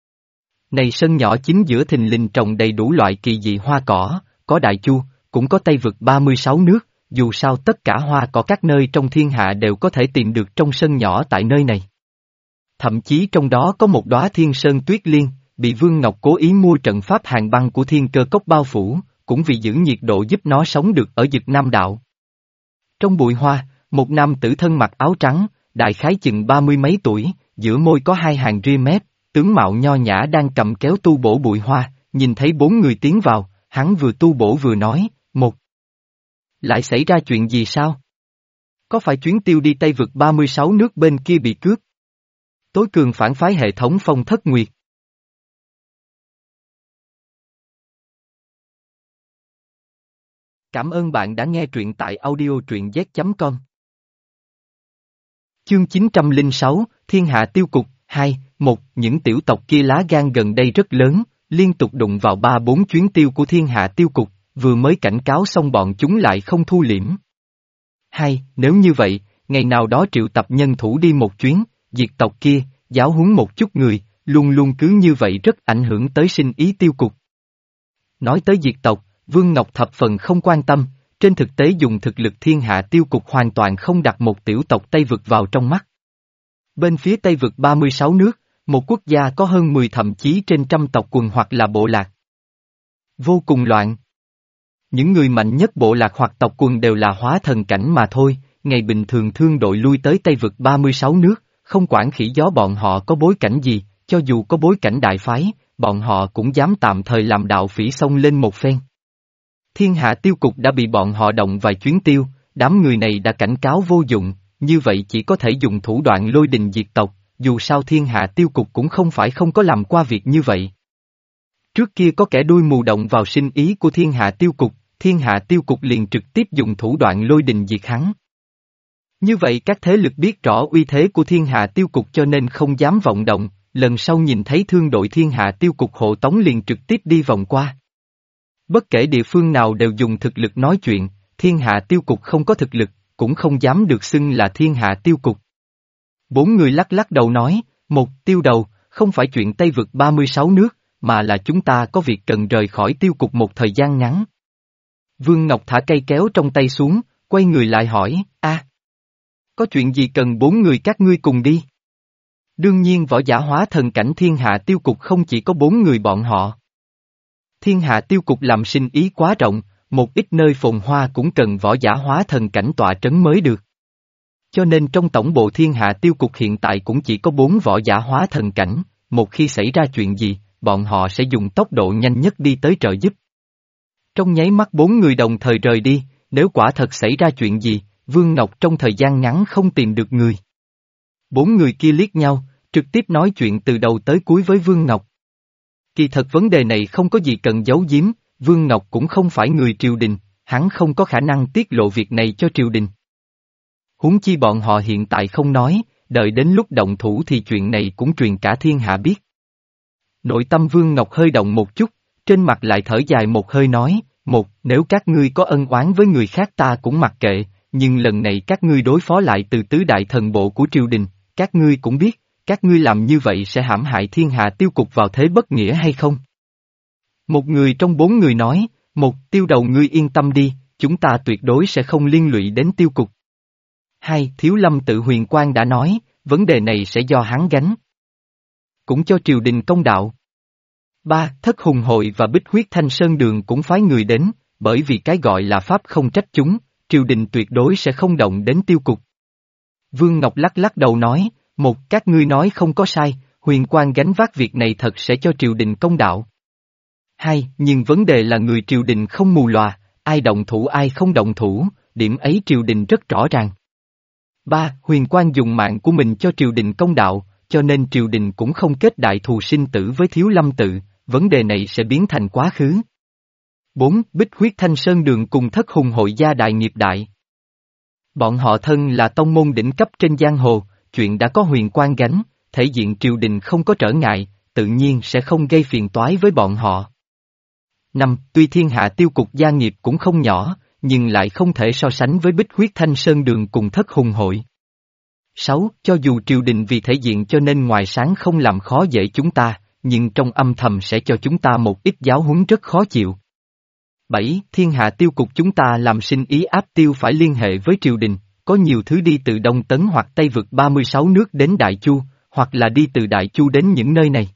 Này sân nhỏ chính giữa thình lình trồng đầy đủ loại kỳ dị hoa cỏ, có đại chu, cũng có Tây vực ba mươi sáu nước, dù sao tất cả hoa cỏ các nơi trong thiên hạ đều có thể tìm được trong sân nhỏ tại nơi này. Thậm chí trong đó có một đóa thiên sơn tuyết liên, bị Vương Ngọc cố ý mua trận pháp hàng băng của thiên cơ cốc bao phủ, cũng vì giữ nhiệt độ giúp nó sống được ở Dực Nam Đạo. Trong bụi hoa, một nam tử thân mặc áo trắng, đại khái chừng ba mươi mấy tuổi, giữa môi có hai hàng ria mép, tướng mạo nho nhã đang cầm kéo tu bổ bụi hoa, nhìn thấy bốn người tiến vào, hắn vừa tu bổ vừa nói, một. Lại xảy ra chuyện gì sao? Có phải chuyến tiêu đi Tây vực ba mươi sáu nước bên kia bị cướp? Tối cường phản phái hệ thống Phong Thất Nguyệt. Cảm ơn bạn đã nghe truyện tại audio truyện z chấm com. Chương chín trăm lẻ sáu, Thiên Hạ Tiêu Cục, hai, một, những tiểu tộc kia lá gan gần đây rất lớn, liên tục đụng vào ba bốn chuyến tiêu của Thiên Hạ Tiêu Cục, vừa mới cảnh cáo xong bọn chúng lại không thu liễm. Hai, nếu như vậy, ngày nào đó triệu tập nhân thủ đi một chuyến, diệt tộc kia, giáo huấn một chút người, luôn luôn cứ như vậy rất ảnh hưởng tới sinh ý Tiêu Cục. Nói tới diệt tộc, Vương Ngọc thập phần không quan tâm, trên thực tế dùng thực lực Thiên Hạ Tiêu Cục hoàn toàn không đặt một tiểu tộc Tây Vực vào trong mắt. Bên phía Tây Vực ba mươi sáu nước, một quốc gia có hơn mười thậm chí trên trăm tộc quần hoặc là bộ lạc. Vô cùng loạn. Những người mạnh nhất bộ lạc hoặc tộc quần đều là hóa thần cảnh mà thôi, ngày bình thường thương đội lui tới Tây Vực ba mươi sáu nước, không quản khỉ gió bọn họ có bối cảnh gì, cho dù có bối cảnh đại phái, bọn họ cũng dám tạm thời làm đạo phỉ xông lên một phen. Thiên Hạ Tiêu Cục đã bị bọn họ động vài chuyến tiêu, đám người này đã cảnh cáo vô dụng, như vậy chỉ có thể dùng thủ đoạn lôi đình diệt tộc, dù sao Thiên Hạ Tiêu Cục cũng không phải không có làm qua việc như vậy. Trước kia có kẻ đuôi mù động vào sinh ý của Thiên Hạ Tiêu Cục, Thiên Hạ Tiêu Cục liền trực tiếp dùng thủ đoạn lôi đình diệt hắn. Như vậy các thế lực biết rõ uy thế của Thiên Hạ Tiêu Cục cho nên không dám vọng động, lần sau nhìn thấy thương đội Thiên Hạ Tiêu Cục hộ tống liền trực tiếp đi vòng qua. Bất kể địa phương nào đều dùng thực lực nói chuyện, Thiên Hạ Tiêu Cục không có thực lực, cũng không dám được xưng là Thiên Hạ Tiêu Cục. Bốn người lắc lắc đầu nói, một, tiêu đầu, không phải chuyện Tây vực ba mươi sáu nước, mà là chúng ta có việc cần rời khỏi Tiêu Cục một thời gian ngắn. Vương Ngọc thả cây kéo trong tay xuống, quay người lại hỏi, a, có chuyện gì cần bốn người các ngươi cùng đi? Đương nhiên võ giả hóa thần cảnh Thiên Hạ Tiêu Cục không chỉ có bốn người bọn họ. Thiên hạ tiêu cục làm sinh ý quá rộng, một ít nơi phồn hoa cũng cần võ giả hóa thần cảnh tọa trấn mới được. Cho nên trong tổng bộ thiên hạ tiêu cục hiện tại cũng chỉ có bốn võ giả hóa thần cảnh, một khi xảy ra chuyện gì, bọn họ sẽ dùng tốc độ nhanh nhất đi tới trợ giúp. Trong nháy mắt bốn người đồng thời rời đi, nếu quả thật xảy ra chuyện gì, Vương Ngọc trong thời gian ngắn không tìm được người. Bốn người kia liếc nhau, trực tiếp nói chuyện từ đầu tới cuối với Vương Ngọc. Kỳ thật vấn đề này không có gì cần giấu giếm, Vương Ngọc cũng không phải người triều đình, hắn không có khả năng tiết lộ việc này cho triều đình. Huống chi bọn họ hiện tại không nói, đợi đến lúc động thủ thì chuyện này cũng truyền cả thiên hạ biết. Nội tâm Vương Ngọc hơi động một chút, trên mặt lại thở dài một hơi nói, một, nếu các ngươi có ân oán với người khác ta cũng mặc kệ, nhưng lần này các ngươi đối phó lại từ tứ đại thần bộ của triều đình, các ngươi cũng biết, các ngươi làm như vậy sẽ hãm hại thiên hạ tiêu cục vào thế bất nghĩa hay không? Một người trong bốn người nói, một, tiêu đầu ngươi yên tâm đi, chúng ta tuyệt đối sẽ không liên lụy đến tiêu cục. Hai, Thiếu Lâm tự Huyền Quang đã nói, vấn đề này sẽ do hắn gánh. Cũng cho triều đình công đạo. Ba, Thất Hùng Hội và Bích Huyết Thanh Sơn Đường cũng phái người đến, bởi vì cái gọi là pháp không trách chúng, triều đình tuyệt đối sẽ không động đến tiêu cục. Vương Ngọc lắc lắc đầu nói, một, các ngươi nói không có sai, Huyền Quang gánh vác việc này thật sẽ cho triều đình công đạo. Hai, nhưng vấn đề là người triều đình không mù lòa, ai động thủ ai không động thủ, điểm ấy triều đình rất rõ ràng. Ba, Huyền Quang dùng mạng của mình cho triều đình công đạo, cho nên triều đình cũng không kết đại thù sinh tử với Thiếu Lâm tự, vấn đề này sẽ biến thành quá khứ. Bốn, Bích Huyết Thanh Sơn Đường cùng Thất Hùng Hội gia đại nghiệp đại. Bọn họ thân là tông môn đỉnh cấp trên giang hồ, chuyện đã có Huyền Quang gánh, thể diện triều đình không có trở ngại, tự nhiên sẽ không gây phiền toái với bọn họ. Năm, tuy thiên hạ tiêu cục gia nghiệp cũng không nhỏ, nhưng lại không thể so sánh với Bích Huyết Thanh Sơn Đường cùng Thất Hùng Hội. Sáu, cho dù triều đình vì thể diện cho nên ngoài sáng không làm khó dễ chúng ta, nhưng trong âm thầm sẽ cho chúng ta một ít giáo huấn rất khó chịu. Bảy, thiên hạ tiêu cục chúng ta làm sinh ý áp tiêu phải liên hệ với triều đình, có nhiều thứ đi từ Đông Tấn hoặc Tây vực ba mươi sáu nước đến Đại Chu, hoặc là đi từ Đại Chu đến những nơi này.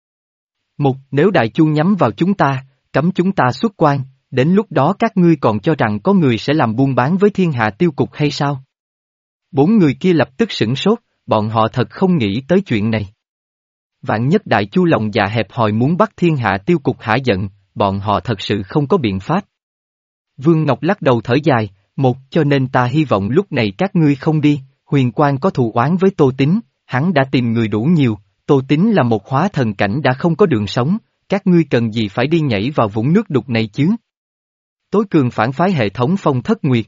Một, nếu Đại Chu nhắm vào chúng ta, cấm chúng ta xuất quan, đến lúc đó các ngươi còn cho rằng có người sẽ làm buôn bán với thiên hạ tiêu cục hay sao? Bốn người kia lập tức sửng sốt, bọn họ thật không nghĩ tới chuyện này. Vạn nhất Đại Chu lòng dạ hẹp hòi muốn bắt thiên hạ tiêu cục hả giận, bọn họ thật sự không có biện pháp. Vương Ngọc lắc đầu thở dài, một, cho nên ta hy vọng lúc này các ngươi không đi, Huyền Quang có thù oán với Tô Tín, hắn đã tìm người đủ nhiều, Tô Tín là một hóa thần cảnh đã không có đường sống, các ngươi cần gì phải đi nhảy vào vũng nước đục này chứ? Tối cường phản phái hệ thống Phong Thất Nguyệt.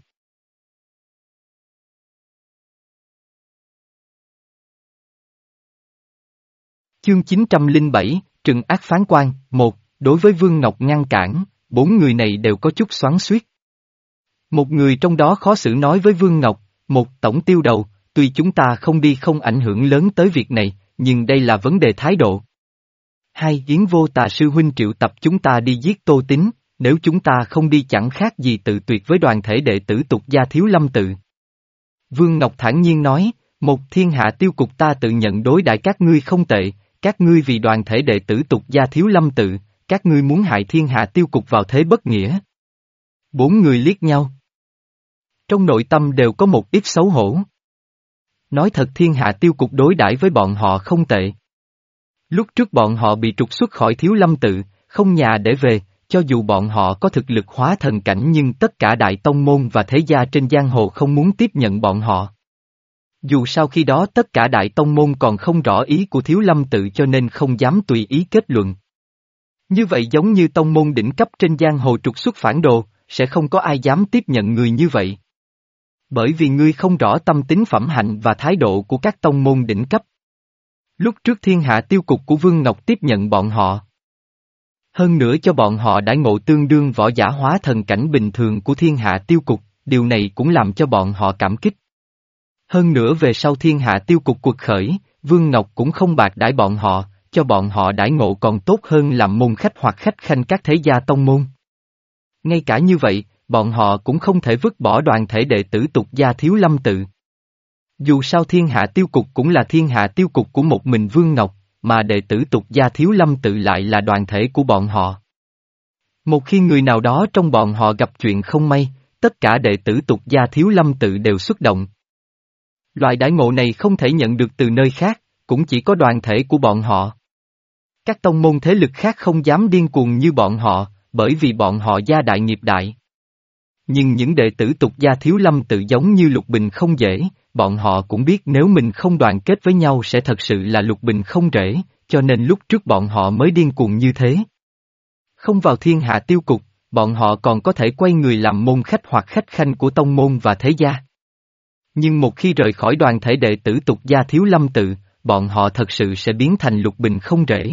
Chương chín trăm lẻ bảy, Trừng ác phán quan, một, đối với Vương Ngọc ngăn cản, bốn người này đều có chút xoắn xuýt. Một người trong đó khó xử nói với Vương Ngọc, một tổng tiêu đầu, tuy chúng ta không đi không ảnh hưởng lớn tới việc này, nhưng đây là vấn đề thái độ. Hai, Yến Vô Tà sư huynh triệu tập chúng ta đi giết Tô Tín, nếu chúng ta không đi chẳng khác gì tự tuyệt với đoàn thể đệ tử tục gia Thiếu Lâm tự. Vương Ngọc thản nhiên nói, một thiên hạ tiêu cục ta tự nhận đối đãi các ngươi không tệ, các ngươi vì đoàn thể đệ tử tục gia Thiếu Lâm tự, các ngươi muốn hại thiên hạ tiêu cục vào thế bất nghĩa. Bốn người liếc nhau. Trong nội tâm đều có một ít xấu hổ. Nói thật thiên hạ tiêu cục đối đãi với bọn họ không tệ. Lúc trước bọn họ bị trục xuất khỏi Thiếu Lâm tự, không nhà để về, cho dù bọn họ có thực lực hóa thần cảnh nhưng tất cả đại tông môn và thế gia trên giang hồ không muốn tiếp nhận bọn họ. Dù sao khi đó tất cả đại tông môn còn không rõ ý của Thiếu Lâm tự cho nên không dám tùy ý kết luận. Như vậy giống như tông môn đỉnh cấp trên giang hồ trục xuất phản đồ, sẽ không có ai dám tiếp nhận người như vậy. Bởi vì ngươi không rõ tâm tính phẩm hạnh và thái độ của các tông môn đỉnh cấp. Lúc trước thiên hạ tiêu cục của Vương Ngọc tiếp nhận bọn họ. Hơn nữa cho bọn họ đãi ngộ tương đương võ giả hóa thần cảnh bình thường của thiên hạ tiêu cục, điều này cũng làm cho bọn họ cảm kích. Hơn nữa về sau thiên hạ tiêu cục cuộc khởi, Vương Ngọc cũng không bạc đãi bọn họ, cho bọn họ đãi ngộ còn tốt hơn làm môn khách hoặc khách khanh các thế gia tông môn. Ngay cả như vậy, bọn họ cũng không thể vứt bỏ đoàn thể đệ tử tục gia Thiếu Lâm tự. Dù sao thiên hạ tiêu cục cũng là thiên hạ tiêu cục của một mình Vương Ngọc, mà đệ tử tục gia Thiếu Lâm tự lại là đoàn thể của bọn họ. Một khi người nào đó trong bọn họ gặp chuyện không may, tất cả đệ tử tục gia Thiếu Lâm tự đều xuất động. Loại đãi ngộ này không thể nhận được từ nơi khác, cũng chỉ có đoàn thể của bọn họ. Các tông môn thế lực khác không dám điên cuồng như bọn họ, bởi vì bọn họ gia đại nghiệp đại. Nhưng những đệ tử tục gia Thiếu Lâm tự giống như Lục Bình không dễ, bọn họ cũng biết nếu mình không đoàn kết với nhau sẽ thật sự là Lục Bình không rễ, cho nên lúc trước bọn họ mới điên cuồng như thế. Không vào thiên hạ tiêu cục, bọn họ còn có thể quay người làm môn khách hoặc khách khanh của tông môn và thế gia. Nhưng một khi rời khỏi đoàn thể đệ tử tục gia Thiếu Lâm tự, bọn họ thật sự sẽ biến thành Lục Bình không rễ.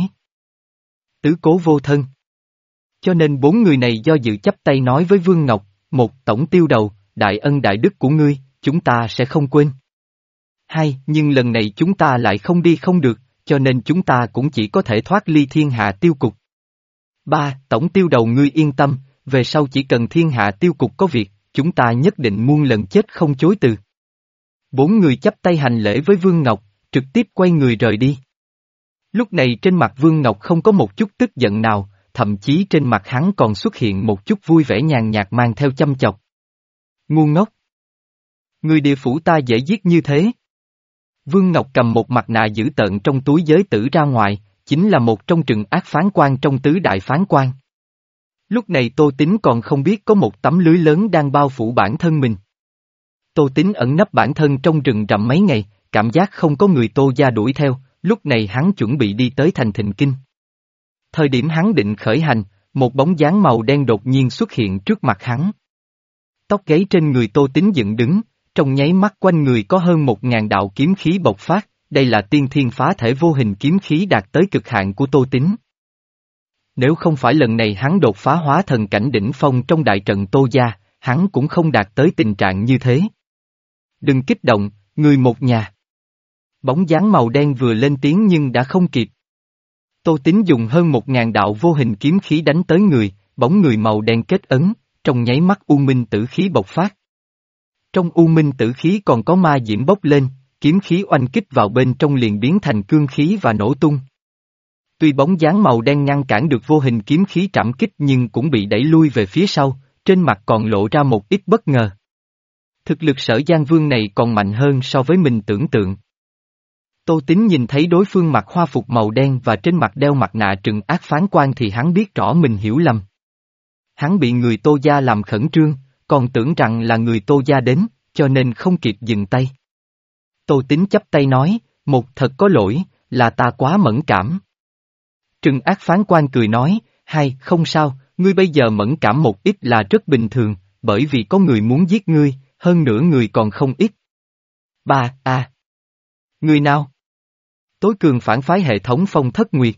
Tứ cố vô thân. Cho nên bốn người này do dự chắp tay nói với Vương Ngọc, một tổng tiêu đầu, đại ân đại đức của ngươi, chúng ta sẽ không quên. Hai, nhưng lần này chúng ta lại không đi không được, cho nên chúng ta cũng chỉ có thể thoát ly thiên hạ tiêu cục. Ba, tổng tiêu đầu ngươi yên tâm, về sau chỉ cần thiên hạ tiêu cục có việc, chúng ta nhất định muôn lần chết không chối từ. Bốn người chắp tay hành lễ với Vương Ngọc, trực tiếp quay người rời đi. Lúc này trên mặt Vương Ngọc không có một chút tức giận nào, thậm chí trên mặt hắn còn xuất hiện một chút vui vẻ nhàn nhạt mang theo chăm chọc. Ngu ngốc! Người địa phủ ta dễ giết như thế. Vương Ngọc cầm một mặt nạ dữ tợn trong túi giới tử ra ngoài, chính là một trong trừng ác phán quan trong tứ đại phán quan. Lúc này Tô Tín còn không biết có một tấm lưới lớn đang bao phủ bản thân mình. Tô Tín ẩn nấp bản thân trong rừng rậm mấy ngày, cảm giác không có người Tô gia đuổi theo, lúc này hắn chuẩn bị đi tới thành Thịnh Kinh. Thời điểm hắn định khởi hành, một bóng dáng màu đen đột nhiên xuất hiện trước mặt hắn. Tóc gáy trên người Tô Tín dựng đứng, trong nháy mắt quanh người có hơn một ngàn đạo kiếm khí bộc phát, đây là tiên thiên phá thể vô hình kiếm khí đạt tới cực hạn của Tô Tín. Nếu không phải lần này hắn đột phá hóa thần cảnh đỉnh phong trong đại trận Tô gia, hắn cũng không đạt tới tình trạng như thế. Đừng kích động, người một nhà. Bóng dáng màu đen vừa lên tiếng nhưng đã không kịp. Tô Tín dùng hơn một ngàn đạo vô hình kiếm khí đánh tới người, bóng người màu đen kết ấn, trong nháy mắt u minh tử khí bộc phát. Trong u minh tử khí còn có ma diễm bốc lên, kiếm khí oanh kích vào bên trong liền biến thành cương khí và nổ tung. Tuy bóng dáng màu đen ngăn cản được vô hình kiếm khí trảm kích nhưng cũng bị đẩy lui về phía sau, trên mặt còn lộ ra một ít bất ngờ. Thực lực Sở Giang Vương này còn mạnh hơn so với mình tưởng tượng. Tô Tín nhìn thấy đối phương mặc hoa phục màu đen và trên mặt đeo mặt nạ trừng ác phán quan thì hắn biết rõ mình hiểu lầm. Hắn bị người Tô gia làm khẩn trương, còn tưởng rằng là người Tô gia đến, cho nên không kịp dừng tay. Tô Tín chắp tay nói, một thật có lỗi, là ta quá mẫn cảm. Trừng ác phán quan cười nói, hai, không sao, ngươi bây giờ mẫn cảm một ít là rất bình thường, bởi vì có người muốn giết ngươi, hơn nữa người còn không ít. Ba, a. Người nào? Tối cường phản phái hệ thống Phong Thất Nguyệt.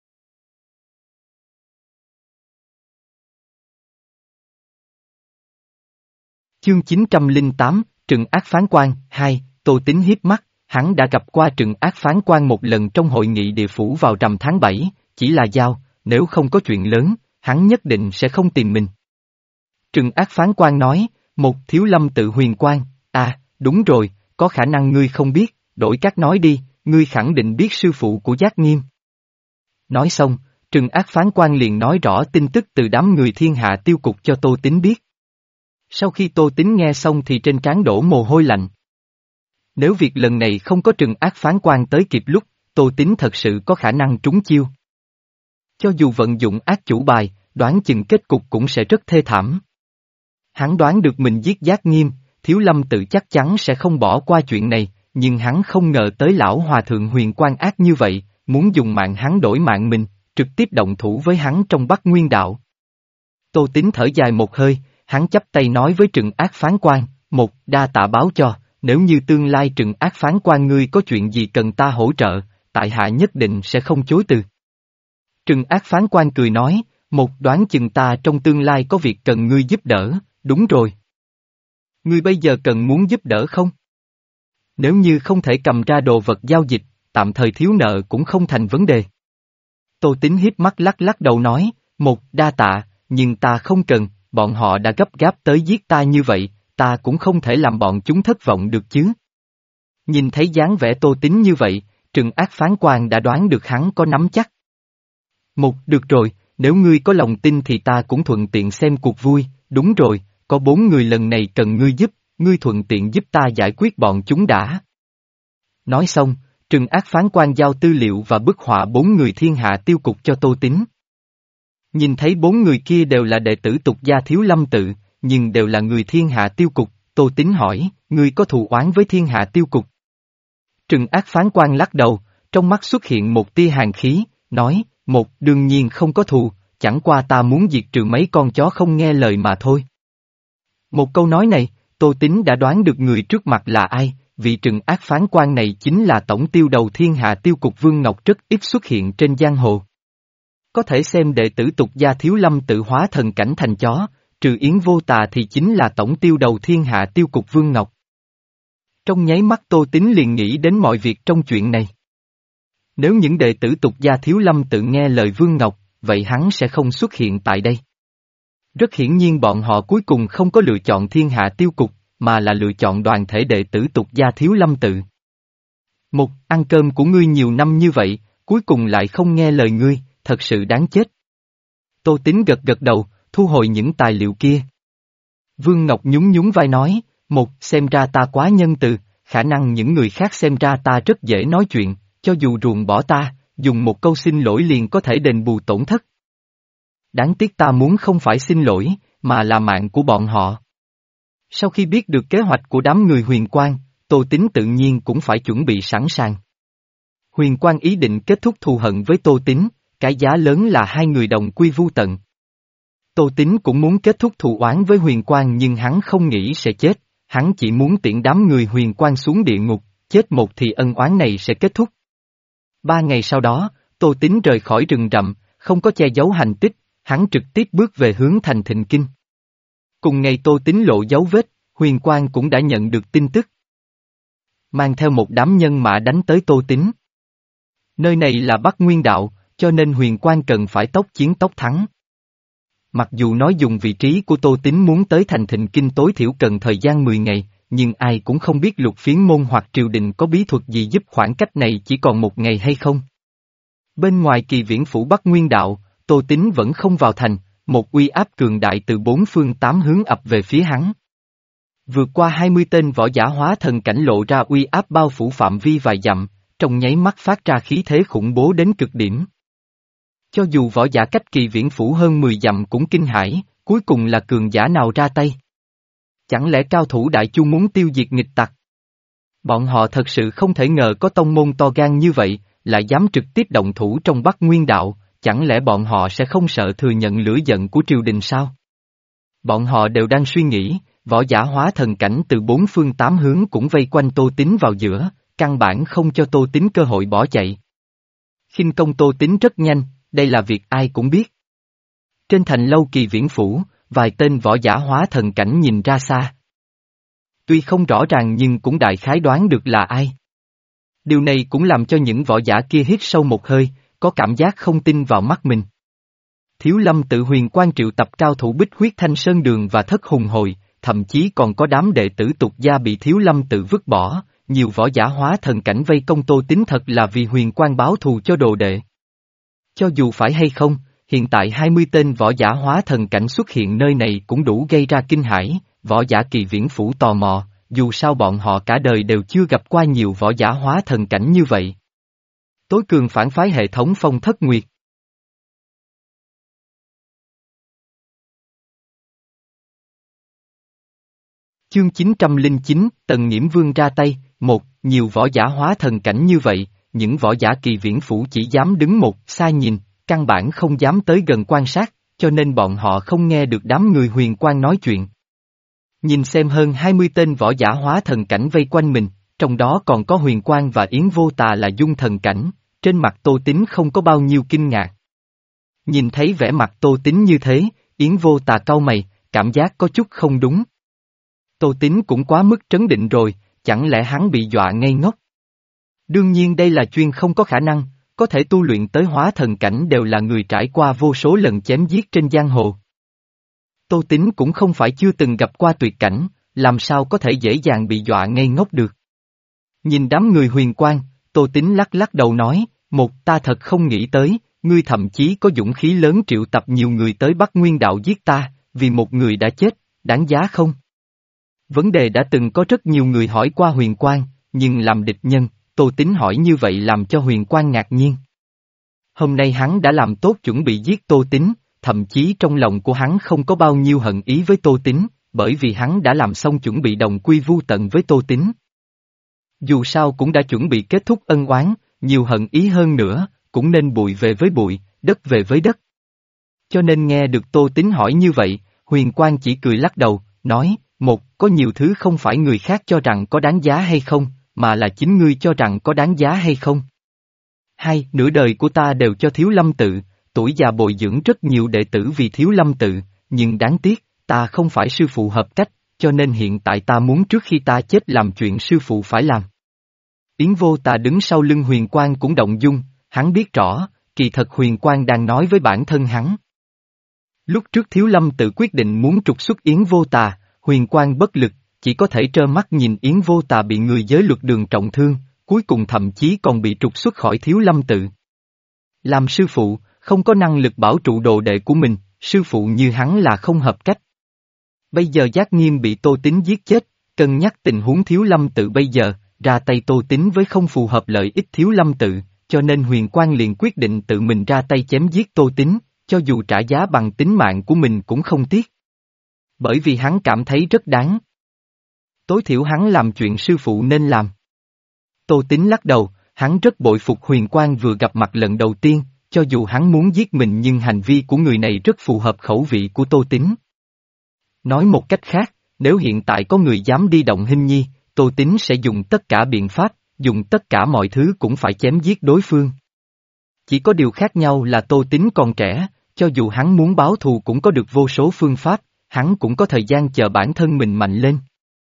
Chương chín trăm lẻ tám, Trừng ác phán quan, hai, Tô Tín hiếp mắt, hắn đã gặp qua Trừng ác phán quan một lần trong hội nghị địa phủ vào rằm tháng bảy, chỉ là giao, nếu không có chuyện lớn, hắn nhất định sẽ không tìm mình. Trừng ác phán quan nói, một Thiếu Lâm tự Huyền Quang, à, đúng rồi, có khả năng ngươi không biết, đổi cách nói đi, ngươi khẳng định biết sư phụ của Giác Nghiêm. Nói xong, Trừng ác phán quan liền nói rõ tin tức từ đám người thiên hạ tiêu cục cho Tô Tín biết. Sau khi Tô Tín nghe xong thì trên trán đổ mồ hôi lạnh. Nếu việc lần này không có Trừng ác phán quan tới kịp lúc, Tô Tín thật sự có khả năng trúng chiêu. Cho dù vận dụng ác chủ bài, đoán chừng kết cục cũng sẽ rất thê thảm. Hắn đoán được mình giết Giác Nghiêm, Thiếu Lâm tự chắc chắn sẽ không bỏ qua chuyện này, nhưng hắn không ngờ tới lão hòa thượng Huyền Quang ác như vậy, muốn dùng mạng hắn đổi mạng mình, trực tiếp động thủ với hắn trong Bắc Nguyên đạo. Tô Tín thở dài một hơi, hắn chắp tay nói với Trừng ác phán quan, một, đa tạ báo cho, nếu như tương lai Trừng ác phán quan ngươi có chuyện gì cần ta hỗ trợ, tại hạ nhất định sẽ không chối từ. Trừng ác phán quan cười nói, một đoán chừng ta trong tương lai có việc cần ngươi giúp đỡ, đúng rồi. Ngươi bây giờ cần muốn giúp đỡ không? Nếu như không thể cầm ra đồ vật giao dịch, tạm thời thiếu nợ cũng không thành vấn đề. Tô Tín hiếp mắt lắc lắc đầu nói, một đa tạ, nhưng ta không cần, bọn họ đã gấp gáp tới giết ta như vậy, ta cũng không thể làm bọn chúng thất vọng được chứ. Nhìn thấy dáng vẻ Tô Tín như vậy, Trừng ác phán quan đã đoán được hắn có nắm chắc. Một, được rồi, nếu ngươi có lòng tin thì ta cũng thuận tiện xem cuộc vui, đúng rồi, có bốn người lần này cần ngươi giúp, ngươi thuận tiện giúp ta giải quyết bọn chúng đã. Nói xong, Trừng Ác phán quan giao tư liệu và bức họa bốn người thiên hạ tiêu cục cho Tô Tín. Nhìn thấy bốn người kia đều là đệ tử tục gia Thiếu Lâm tự, nhưng đều là người thiên hạ tiêu cục, Tô Tín hỏi, ngươi có thù oán với thiên hạ tiêu cục? Trừng Ác phán quan lắc đầu, trong mắt xuất hiện một tia hàn khí, nói, một, đương nhiên không có thù, chẳng qua ta muốn diệt trừ mấy con chó không nghe lời mà thôi. Một câu nói này, Tô Tín đã đoán được người trước mặt là ai, vị Trừng Ác phán quan này chính là tổng tiêu đầu thiên hạ tiêu cục Vương Ngọc rất ít xuất hiện trên giang hồ. Có thể xem đệ tử tục gia Thiếu Lâm tự hóa thần cảnh thành chó, trừ Yến Vô Tà thì chính là tổng tiêu đầu thiên hạ tiêu cục Vương Ngọc. Trong nháy mắt Tô Tín liền nghĩ đến mọi việc trong chuyện này. Nếu những đệ tử tục gia Thiếu Lâm tự nghe lời Vương Ngọc, vậy hắn sẽ không xuất hiện tại đây. Rất hiển nhiên bọn họ cuối cùng không có lựa chọn thiên hạ tiêu cục, mà là lựa chọn đoàn thể đệ tử tục gia Thiếu Lâm tự. Một, ăn cơm của ngươi nhiều năm như vậy, cuối cùng lại không nghe lời ngươi, thật sự đáng chết. Tô Tín gật gật đầu, thu hồi những tài liệu kia. Vương Ngọc nhún nhún vai nói, một, xem ra ta quá nhân từ, khả năng những người khác xem ra ta rất dễ nói chuyện, cho dù ruồng bỏ ta, dùng một câu xin lỗi liền có thể đền bù tổn thất. Đáng tiếc ta muốn không phải xin lỗi, mà là mạng của bọn họ. Sau khi biết được kế hoạch của đám người Huyền Quang, Tô Tín tự nhiên cũng phải chuẩn bị sẵn sàng. Huyền Quang ý định kết thúc thù hận với Tô Tín, cái giá lớn là hai người đồng quy vu tận. Tô Tín cũng muốn kết thúc thù oán với Huyền Quang nhưng hắn không nghĩ sẽ chết, hắn chỉ muốn tiễn đám người Huyền Quang xuống địa ngục, chết một thì ân oán này sẽ kết thúc. Ba ngày sau đó, Tô Tín rời khỏi rừng rậm, không có che giấu hành tích, hắn trực tiếp bước về hướng thành Thịnh Kinh. Cùng ngày Tô Tín lộ dấu vết, Huyền Quang cũng đã nhận được tin tức. Mang theo một đám nhân mã đánh tới Tô Tín. Nơi này là Bắc Nguyên Đạo, cho nên Huyền Quang cần phải tốc chiến tốc thắng. Mặc dù nói dùng vị trí của Tô Tín muốn tới thành Thịnh Kinh tối thiểu cần thời gian mười ngày, nhưng ai cũng không biết Lục Phiến môn hoặc triều đình có bí thuật gì giúp khoảng cách này chỉ còn một ngày hay không. Bên ngoài Kỳ Viễn phủ Bắc Nguyên Đạo, Tô Tín vẫn không vào thành, một uy áp cường đại từ bốn phương tám hướng ập về phía hắn. Vượt qua hai mươi tên võ giả hóa thần cảnh lộ ra uy áp bao phủ phạm vi vài dặm, trong nháy mắt phát ra khí thế khủng bố đến cực điểm. Cho dù võ giả cách Kỳ Viễn phủ hơn mười dặm cũng kinh hãi, cuối cùng là cường giả nào ra tay? Chẳng lẽ cao thủ Đại Chu muốn tiêu diệt nghịch tặc? Bọn họ thật sự không thể ngờ có tông môn to gan như vậy, lại dám trực tiếp động thủ trong Bắc Nguyên Đạo, chẳng lẽ bọn họ sẽ không sợ thừa nhận lửa giận của triều đình sao? Bọn họ đều đang suy nghĩ, võ giả hóa thần cảnh từ bốn phương tám hướng cũng vây quanh Tô Tín vào giữa, căn bản không cho Tô Tín cơ hội bỏ chạy. Khinh công Tô Tín rất nhanh, đây là việc ai cũng biết. Trên thành lâu Kỳ Viễn phủ, vài tên võ giả hóa thần cảnh nhìn ra xa. Tuy không rõ ràng nhưng cũng đại khái đoán được là ai. Điều này cũng làm cho những võ giả kia hít sâu một hơi, có cảm giác không tin vào mắt mình. Thiếu Lâm tự Huyền Quang triệu tập cao thủ Bích Huyết Thanh Sơn Đường và Thất Hùng Hội, thậm chí còn có đám đệ tử tục gia bị Thiếu Lâm tự vứt bỏ, nhiều võ giả hóa thần cảnh vây công Tô Tín thật là vì Huyền Quang báo thù cho đồ đệ. Cho dù phải hay không, hiện tại hai mươi tên võ giả hóa thần cảnh xuất hiện nơi này cũng đủ gây ra kinh hãi, võ giả Kỳ Viễn phủ tò mò, dù sao bọn họ cả đời đều chưa gặp qua nhiều võ giả hóa thần cảnh như vậy. Tối cường phản phái hệ thống Phong Thất Nguyệt. Chương chín trăm lẻ chín, Tần Nghiễm Vương ra tay, một, nhiều võ giả hóa thần cảnh như vậy, những võ giả Kỳ Viễn phủ chỉ dám đứng một, xa nhìn, căn bản không dám tới gần quan sát, cho nên bọn họ không nghe được đám người Huyền Quang nói chuyện. Nhìn xem hơn hai mươi tên võ giả hóa thần cảnh vây quanh mình, trong đó còn có Huyền Quang và Yến Vô Tà là dung thần cảnh, trên mặt Tô Tín không có bao nhiêu kinh ngạc. Nhìn thấy vẻ mặt Tô Tín như thế, Yến Vô Tà cau mày, cảm giác có chút không đúng. Tô Tín cũng quá mức trấn định rồi, chẳng lẽ hắn bị dọa ngây ngốc? Đương nhiên đây là chuyên không có khả năng, có thể tu luyện tới hóa thần cảnh đều là người trải qua vô số lần chém giết trên giang hồ. Tô Tín cũng không phải chưa từng gặp qua tuyệt cảnh, làm sao có thể dễ dàng bị dọa ngây ngốc được. Nhìn đám người Huyền Quang, Tô Tín lắc lắc đầu nói, một ta thật không nghĩ tới, ngươi thậm chí có dũng khí lớn triệu tập nhiều người tới bắt Nguyên Đạo giết ta, vì một người đã chết, đáng giá không? Vấn đề đã từng có rất nhiều người hỏi qua Huyền Quang, nhưng làm địch nhân, Tô Tín hỏi như vậy làm cho Huyền Quang ngạc nhiên. Hôm nay hắn đã làm tốt chuẩn bị giết Tô Tín, thậm chí trong lòng của hắn không có bao nhiêu hận ý với Tô Tín, bởi vì hắn đã làm xong chuẩn bị đồng quy vu tận với Tô Tín. Dù sao cũng đã chuẩn bị kết thúc ân oán, nhiều hận ý hơn nữa, cũng nên bụi về với bụi, đất về với đất. Cho nên nghe được Tô Tín hỏi như vậy, Huyền Quang chỉ cười lắc đầu, nói, một, có nhiều thứ không phải người khác cho rằng có đáng giá hay không, mà là chính ngươi cho rằng có đáng giá hay không. Hai, nửa đời của ta đều cho Thiếu Lâm tự, tuổi già bồi dưỡng rất nhiều đệ tử vì Thiếu Lâm tự, nhưng đáng tiếc, ta không phải sư phụ hợp cách, cho nên hiện tại ta muốn trước khi ta chết làm chuyện sư phụ phải làm. Yến Vô Tà đứng sau lưng Huyền Quang cũng động dung, hắn biết rõ, kỳ thật Huyền Quang đang nói với bản thân hắn. Lúc trước Thiếu Lâm tự quyết định muốn trục xuất Yến Vô Tà, Huyền Quang bất lực, chỉ có thể trơ mắt nhìn Yến Vô Tà bị người giới luật đường trọng thương, cuối cùng thậm chí còn bị trục xuất khỏi Thiếu Lâm tự. Làm sư phụ, không có năng lực bảo trụ đồ đệ của mình, sư phụ như hắn là không hợp cách. Bây giờ Giác Nghiêm bị Tô Tín giết chết, cân nhắc tình huống Thiếu Lâm tự bây giờ, ra tay Tô Tín với không phù hợp lợi ích Thiếu Lâm tự, cho nên Huyền Quang liền quyết định tự mình ra tay chém giết Tô Tín, cho dù trả giá bằng tính mạng của mình cũng không tiếc. Bởi vì hắn cảm thấy rất đáng. Tối thiểu hắn làm chuyện sư phụ nên làm. Tô Tín lắc đầu, hắn rất bội phục Huyền Quang vừa gặp mặt lần đầu tiên, cho dù hắn muốn giết mình nhưng hành vi của người này rất phù hợp khẩu vị của Tô Tín. Nói một cách khác, nếu hiện tại có người dám đi động Hinh Nhi, Tô Tín sẽ dùng tất cả biện pháp, dùng tất cả mọi thứ cũng phải chém giết đối phương. Chỉ có điều khác nhau là Tô Tín còn trẻ, cho dù hắn muốn báo thù cũng có được vô số phương pháp, hắn cũng có thời gian chờ bản thân mình mạnh lên.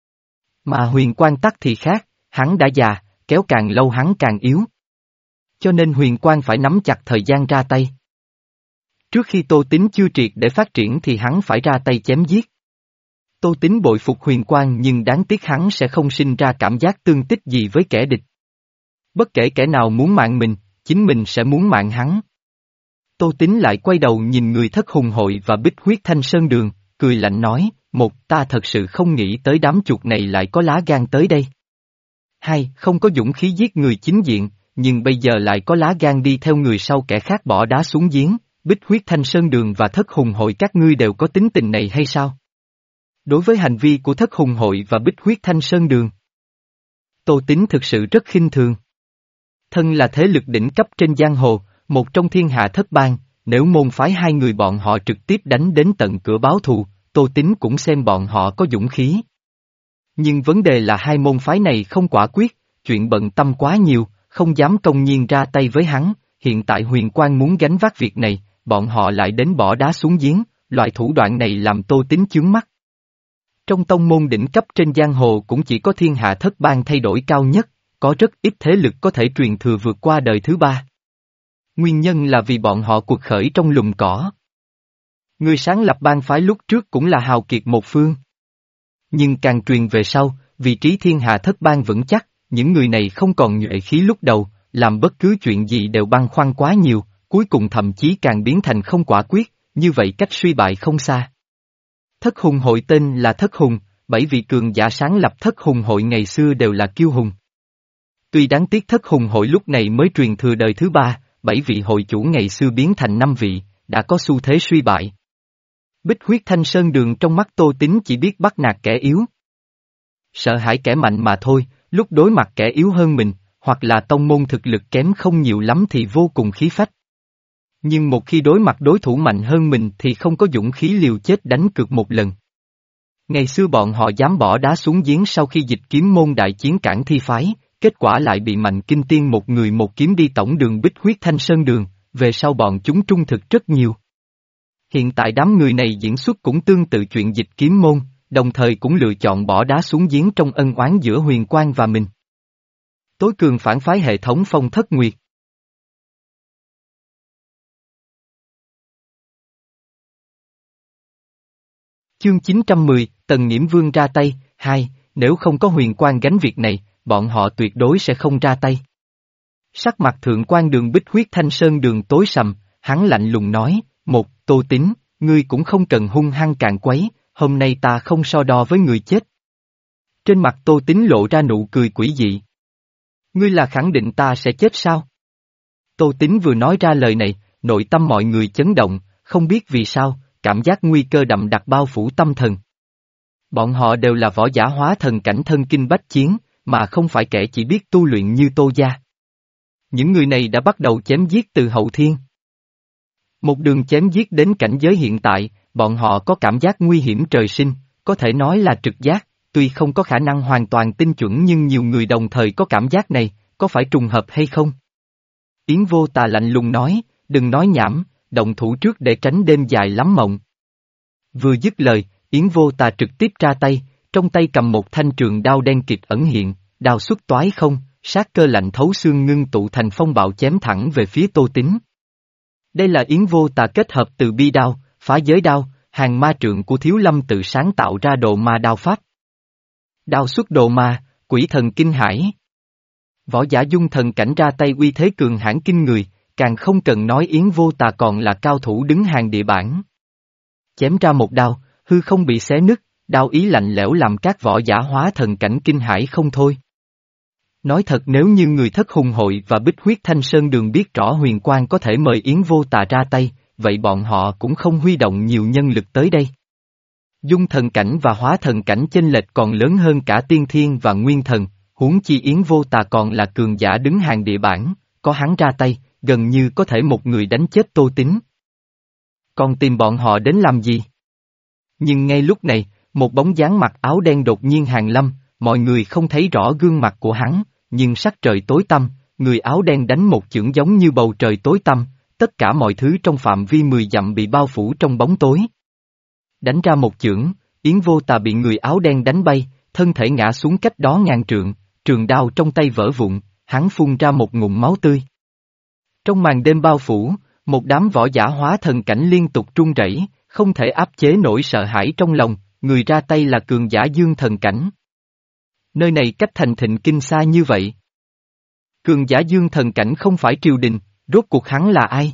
Mà Huyền Quang tắc thì khác, hắn đã già, kéo càng lâu hắn càng yếu. Cho nên Huyền Quang phải nắm chặt thời gian ra tay. Trước khi Tô Tín chưa triệt để phát triển thì hắn phải ra tay chém giết. Tô Tín bội phục Huyền Quang nhưng đáng tiếc hắn sẽ không sinh ra cảm giác tương tích gì với kẻ địch. Bất kể kẻ nào muốn mạng mình, chính mình sẽ muốn mạng hắn. Tô Tín lại quay đầu nhìn người Thất Hùng Hội và Bích Huyết Thanh Sơn Đường, cười lạnh nói, một, ta thật sự không nghĩ tới đám chuột này lại có lá gan tới đây. Hai, không có dũng khí giết người chính diện, nhưng bây giờ lại có lá gan đi theo người sau kẻ khác bỏ đá xuống giếng, Bích Huyết Thanh Sơn Đường và Thất Hùng Hội các ngươi đều có tính tình này hay sao? Đối với hành vi của Thất Hùng Hội và Bích Huyết Thanh Sơn Đường, Tô Tín thực sự rất khinh thường. Thân là thế lực đỉnh cấp trên giang hồ, một trong thiên hạ thất bang, nếu môn phái hai người bọn họ trực tiếp đánh đến tận cửa báo thù, Tô Tín cũng xem bọn họ có dũng khí. Nhưng vấn đề là hai môn phái này không quả quyết, chuyện bận tâm quá nhiều, không dám công nhiên ra tay với hắn, hiện tại Huyền Quang muốn gánh vác việc này, bọn họ lại đến bỏ đá xuống giếng, loại thủ đoạn này làm Tô Tín chướng mắt. Trong tông môn đỉnh cấp trên giang hồ cũng chỉ có thiên hạ thất bang thay đổi cao nhất, có rất ít thế lực có thể truyền thừa vượt qua đời thứ ba. Nguyên nhân là vì bọn họ cuộc khởi trong lùm cỏ. Người sáng lập bang phái lúc trước cũng là hào kiệt một phương. Nhưng càng truyền về sau, vị trí thiên hạ thất bang vững chắc, những người này không còn nhuệ khí lúc đầu, làm bất cứ chuyện gì đều băn khoăn quá nhiều, cuối cùng thậm chí càng biến thành không quả quyết, như vậy cách suy bại không xa. Thất Hùng Hội tên là Thất Hùng, bảy vị cường giả sáng lập Thất Hùng Hội ngày xưa đều là kiêu hùng. Tuy đáng tiếc Thất Hùng Hội lúc này mới truyền thừa đời thứ ba, bảy vị hội chủ ngày xưa biến thành năm vị, đã có xu thế suy bại. Bích Huyết Thanh Sơn Đường trong mắt Tô Tín chỉ biết bắt nạt kẻ yếu. Sợ hãi kẻ mạnh mà thôi, lúc đối mặt kẻ yếu hơn mình, hoặc là tông môn thực lực kém không nhiều lắm thì vô cùng khí phách. Nhưng một khi đối mặt đối thủ mạnh hơn mình thì không có dũng khí liều chết đánh cược một lần. Ngày xưa bọn họ dám bỏ đá xuống giếng sau khi dịch kiếm môn đại chiến cản thi phái, kết quả lại bị Mạnh Kinh Tiên một người một kiếm đi tổng đường Bích Huyết Thanh Sơn Đường, về sau bọn chúng trung thực rất nhiều. Hiện tại đám người này diễn xuất cũng tương tự chuyện dịch kiếm môn, đồng thời cũng lựa chọn bỏ đá xuống giếng trong ân oán giữa Huyền Quang và mình. Tối cường phản phái hệ thống Phong Thất Nguyệt. Chương chín trăm mười, Tần Nghiễm Vương ra tay, hai, nếu không có Huyền Quang gánh việc này, bọn họ tuyệt đối sẽ không ra tay. Sắc mặt Thượng Quan Đường Bích Huyết Thanh Sơn Đường tối sầm, hắn lạnh lùng nói, một, Tô Tín, ngươi cũng không cần hung hăng càn quấy, hôm nay ta không so đo với người chết. Trên mặt Tô Tín lộ ra nụ cười quỷ dị. Ngươi là khẳng định ta sẽ chết sao? Tô Tín vừa nói ra lời này, nội tâm mọi người chấn động, không biết vì sao, cảm giác nguy cơ đậm đặc bao phủ tâm thần. Bọn họ đều là võ giả hóa thần cảnh thân kinh bách chiến, mà không phải kẻ chỉ biết tu luyện như Tô gia. Những người này đã bắt đầu chém giết từ hậu thiên. Một đường chém giết đến cảnh giới hiện tại, bọn họ có cảm giác nguy hiểm trời sinh, có thể nói là trực giác, tuy không có khả năng hoàn toàn tinh chuẩn nhưng nhiều người đồng thời có cảm giác này, có phải trùng hợp hay không? Yến Vô Tà lạnh lùng nói, đừng nói nhảm, động thủ trước để tránh đêm dài lắm mộng. Vừa dứt lời, Yến Vô Tà trực tiếp ra tay, trong tay cầm một thanh trường đao đen kịt ẩn hiện, đao xuất toái không, sát cơ lạnh thấu xương ngưng tụ thành phong bạo chém thẳng về phía Tô Tín. Đây là Yến Vô Tà kết hợp từ bi đao, phá giới đao, hàng ma trượng của Thiếu Lâm tự sáng tạo ra độ ma đao pháp. Đao xuất độ ma, quỷ thần kinh hãi. Võ giả dung thần cảnh ra tay uy thế cường hãn kinh người, càng không cần nói Yến Vô Tà còn là cao thủ đứng hàng địa bảng. Chém ra một đao, hư không bị xé nứt, đao ý lạnh lẽo làm các võ giả hóa thần cảnh kinh hãi không thôi. Nói thật nếu như người thất hùng hội và bích huyết thanh sơn đường biết rõ huyền quang có thể mời Yến Vô Tà ra tay, vậy bọn họ cũng không huy động nhiều nhân lực tới đây. Dung thần cảnh và hóa thần cảnh chênh lệch còn lớn hơn cả tiên thiên và nguyên thần, huống chi Yến Vô Tà còn là cường giả đứng hàng địa bảng, có hắn ra tay, gần như có thể một người đánh chết Tô Tín. Còn tìm bọn họ đến làm gì? Nhưng ngay lúc này, một bóng dáng mặc áo đen đột nhiên hàng lâm, mọi người không thấy rõ gương mặt của hắn, nhưng sắc trời tối tăm, người áo đen đánh một chưởng giống như bầu trời tối tăm, tất cả mọi thứ trong phạm vi mười dặm bị bao phủ trong bóng tối. Đánh ra một chưởng, Yến Vô Tà bị người áo đen đánh bay, thân thể ngã xuống cách đó ngàn trượng, trường đao trong tay vỡ vụn, hắn phun ra một ngụm máu tươi. Trong màn đêm bao phủ, một đám võ giả hóa thần cảnh liên tục run rẩy, không thể áp chế nỗi sợ hãi trong lòng, người ra tay là cường giả dương thần cảnh. Nơi này cách thành Thịnh Kinh xa như vậy. Cường giả dương thần cảnh không phải triều đình, rốt cuộc hắn là ai?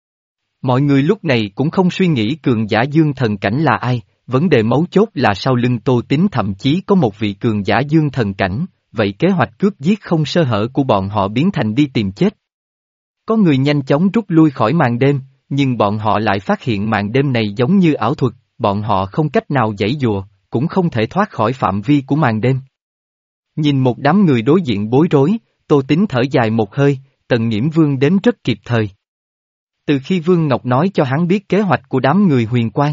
Mọi người lúc này cũng không suy nghĩ cường giả dương thần cảnh là ai, vấn đề mấu chốt là sau lưng Tô Tín thậm chí có một vị cường giả dương thần cảnh, vậy kế hoạch cướp giết không sơ hở của bọn họ biến thành đi tìm chết. Có người nhanh chóng rút lui khỏi màn đêm, nhưng bọn họ lại phát hiện màn đêm này giống như ảo thuật, bọn họ không cách nào giãy giụa, cũng không thể thoát khỏi phạm vi của màn đêm. Nhìn một đám người đối diện bối rối, Tô Tín thở dài một hơi, Tần Nghiễm Vương đến rất kịp thời. Từ khi Vương Ngọc nói cho hắn biết kế hoạch của đám người Huyền Quang,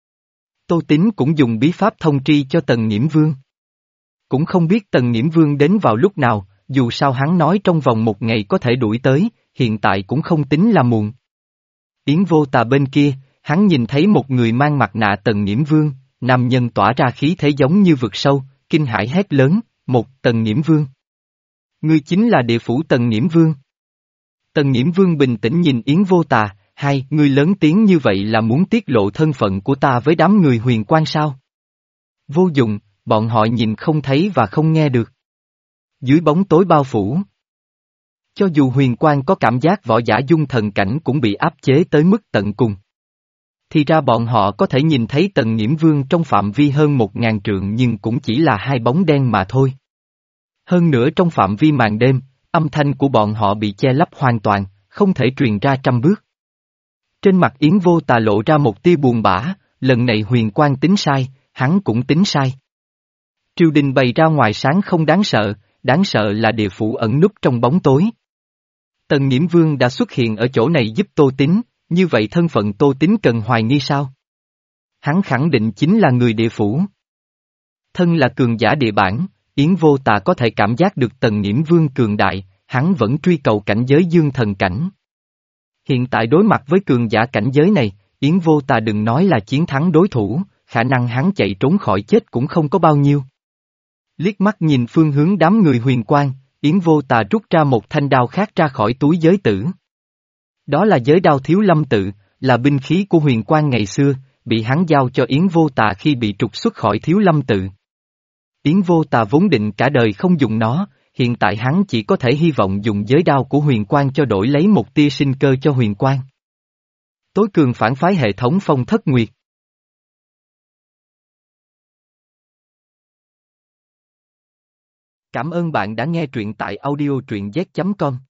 Tô Tín cũng dùng bí pháp thông tri cho Tần Nghiễm Vương. Cũng không biết Tần Nghiễm Vương đến vào lúc nào, dù sao hắn nói trong vòng một ngày có thể đuổi tới, hiện tại cũng không tính là muộn. Yến Vô Tà bên kia, hắn nhìn thấy một người mang mặt nạ Tần Nghiễm Vương, nam nhân tỏa ra khí thế giống như vực sâu, kinh hãi hét lớn, một Tần Nghiễm Vương. Ngươi chính là địa phủ Tần Nghiễm Vương. Tần Nghiễm Vương bình tĩnh nhìn Yến Vô Tà, hai, ngươi lớn tiếng như vậy là muốn tiết lộ thân phận của ta với đám người Huyền Quang sao? Vô dụng, bọn họ nhìn không thấy và không nghe được. Dưới bóng tối bao phủ. Cho dù Huyền Quang có cảm giác võ giả dung thần cảnh cũng bị áp chế tới mức tận cùng. Thì ra bọn họ có thể nhìn thấy Tần Nghiễm Vương trong phạm vi hơn một ngàn trượng nhưng cũng chỉ là hai bóng đen mà thôi. Hơn nữa trong phạm vi màn đêm, âm thanh của bọn họ bị che lấp hoàn toàn, không thể truyền ra trăm bước. Trên mặt Yến Vô Tà lộ ra một tia buồn bã, lần này Huyền Quang tính sai, hắn cũng tính sai. Triều đình bày ra ngoài sáng không đáng sợ, đáng sợ là địa phủ ẩn núp trong bóng tối. Tần Nghiễm Vương đã xuất hiện ở chỗ này giúp Tô Tín, như vậy thân phận Tô Tín cần hoài nghi sao? Hắn khẳng định chính là người địa phủ. Thân là cường giả địa bản, Yến Vô Tà có thể cảm giác được Tần Nghiễm Vương cường đại, hắn vẫn truy cầu cảnh giới dương thần cảnh. Hiện tại đối mặt với cường giả cảnh giới này, Yến Vô Tà đừng nói là chiến thắng đối thủ, khả năng hắn chạy trốn khỏi chết cũng không có bao nhiêu. Liếc mắt nhìn phương hướng đám người Huyền Quang, Yến Vô Tà rút ra một thanh đao khác ra khỏi túi giới tử. Đó là giới đao Thiếu Lâm tự, là binh khí của Huyền Quang ngày xưa, bị hắn giao cho Yến Vô Tà khi bị trục xuất khỏi Thiếu Lâm tự. Yến Vô Tà vốn định cả đời không dùng nó, hiện tại hắn chỉ có thể hy vọng dùng giới đao của Huyền Quang cho đổi lấy một tia sinh cơ cho Huyền Quang. Tối cường phản phái hệ thống Phong Thất Nguyệt. Cảm ơn bạn đã nghe truyện tại audio truyện z chấm com.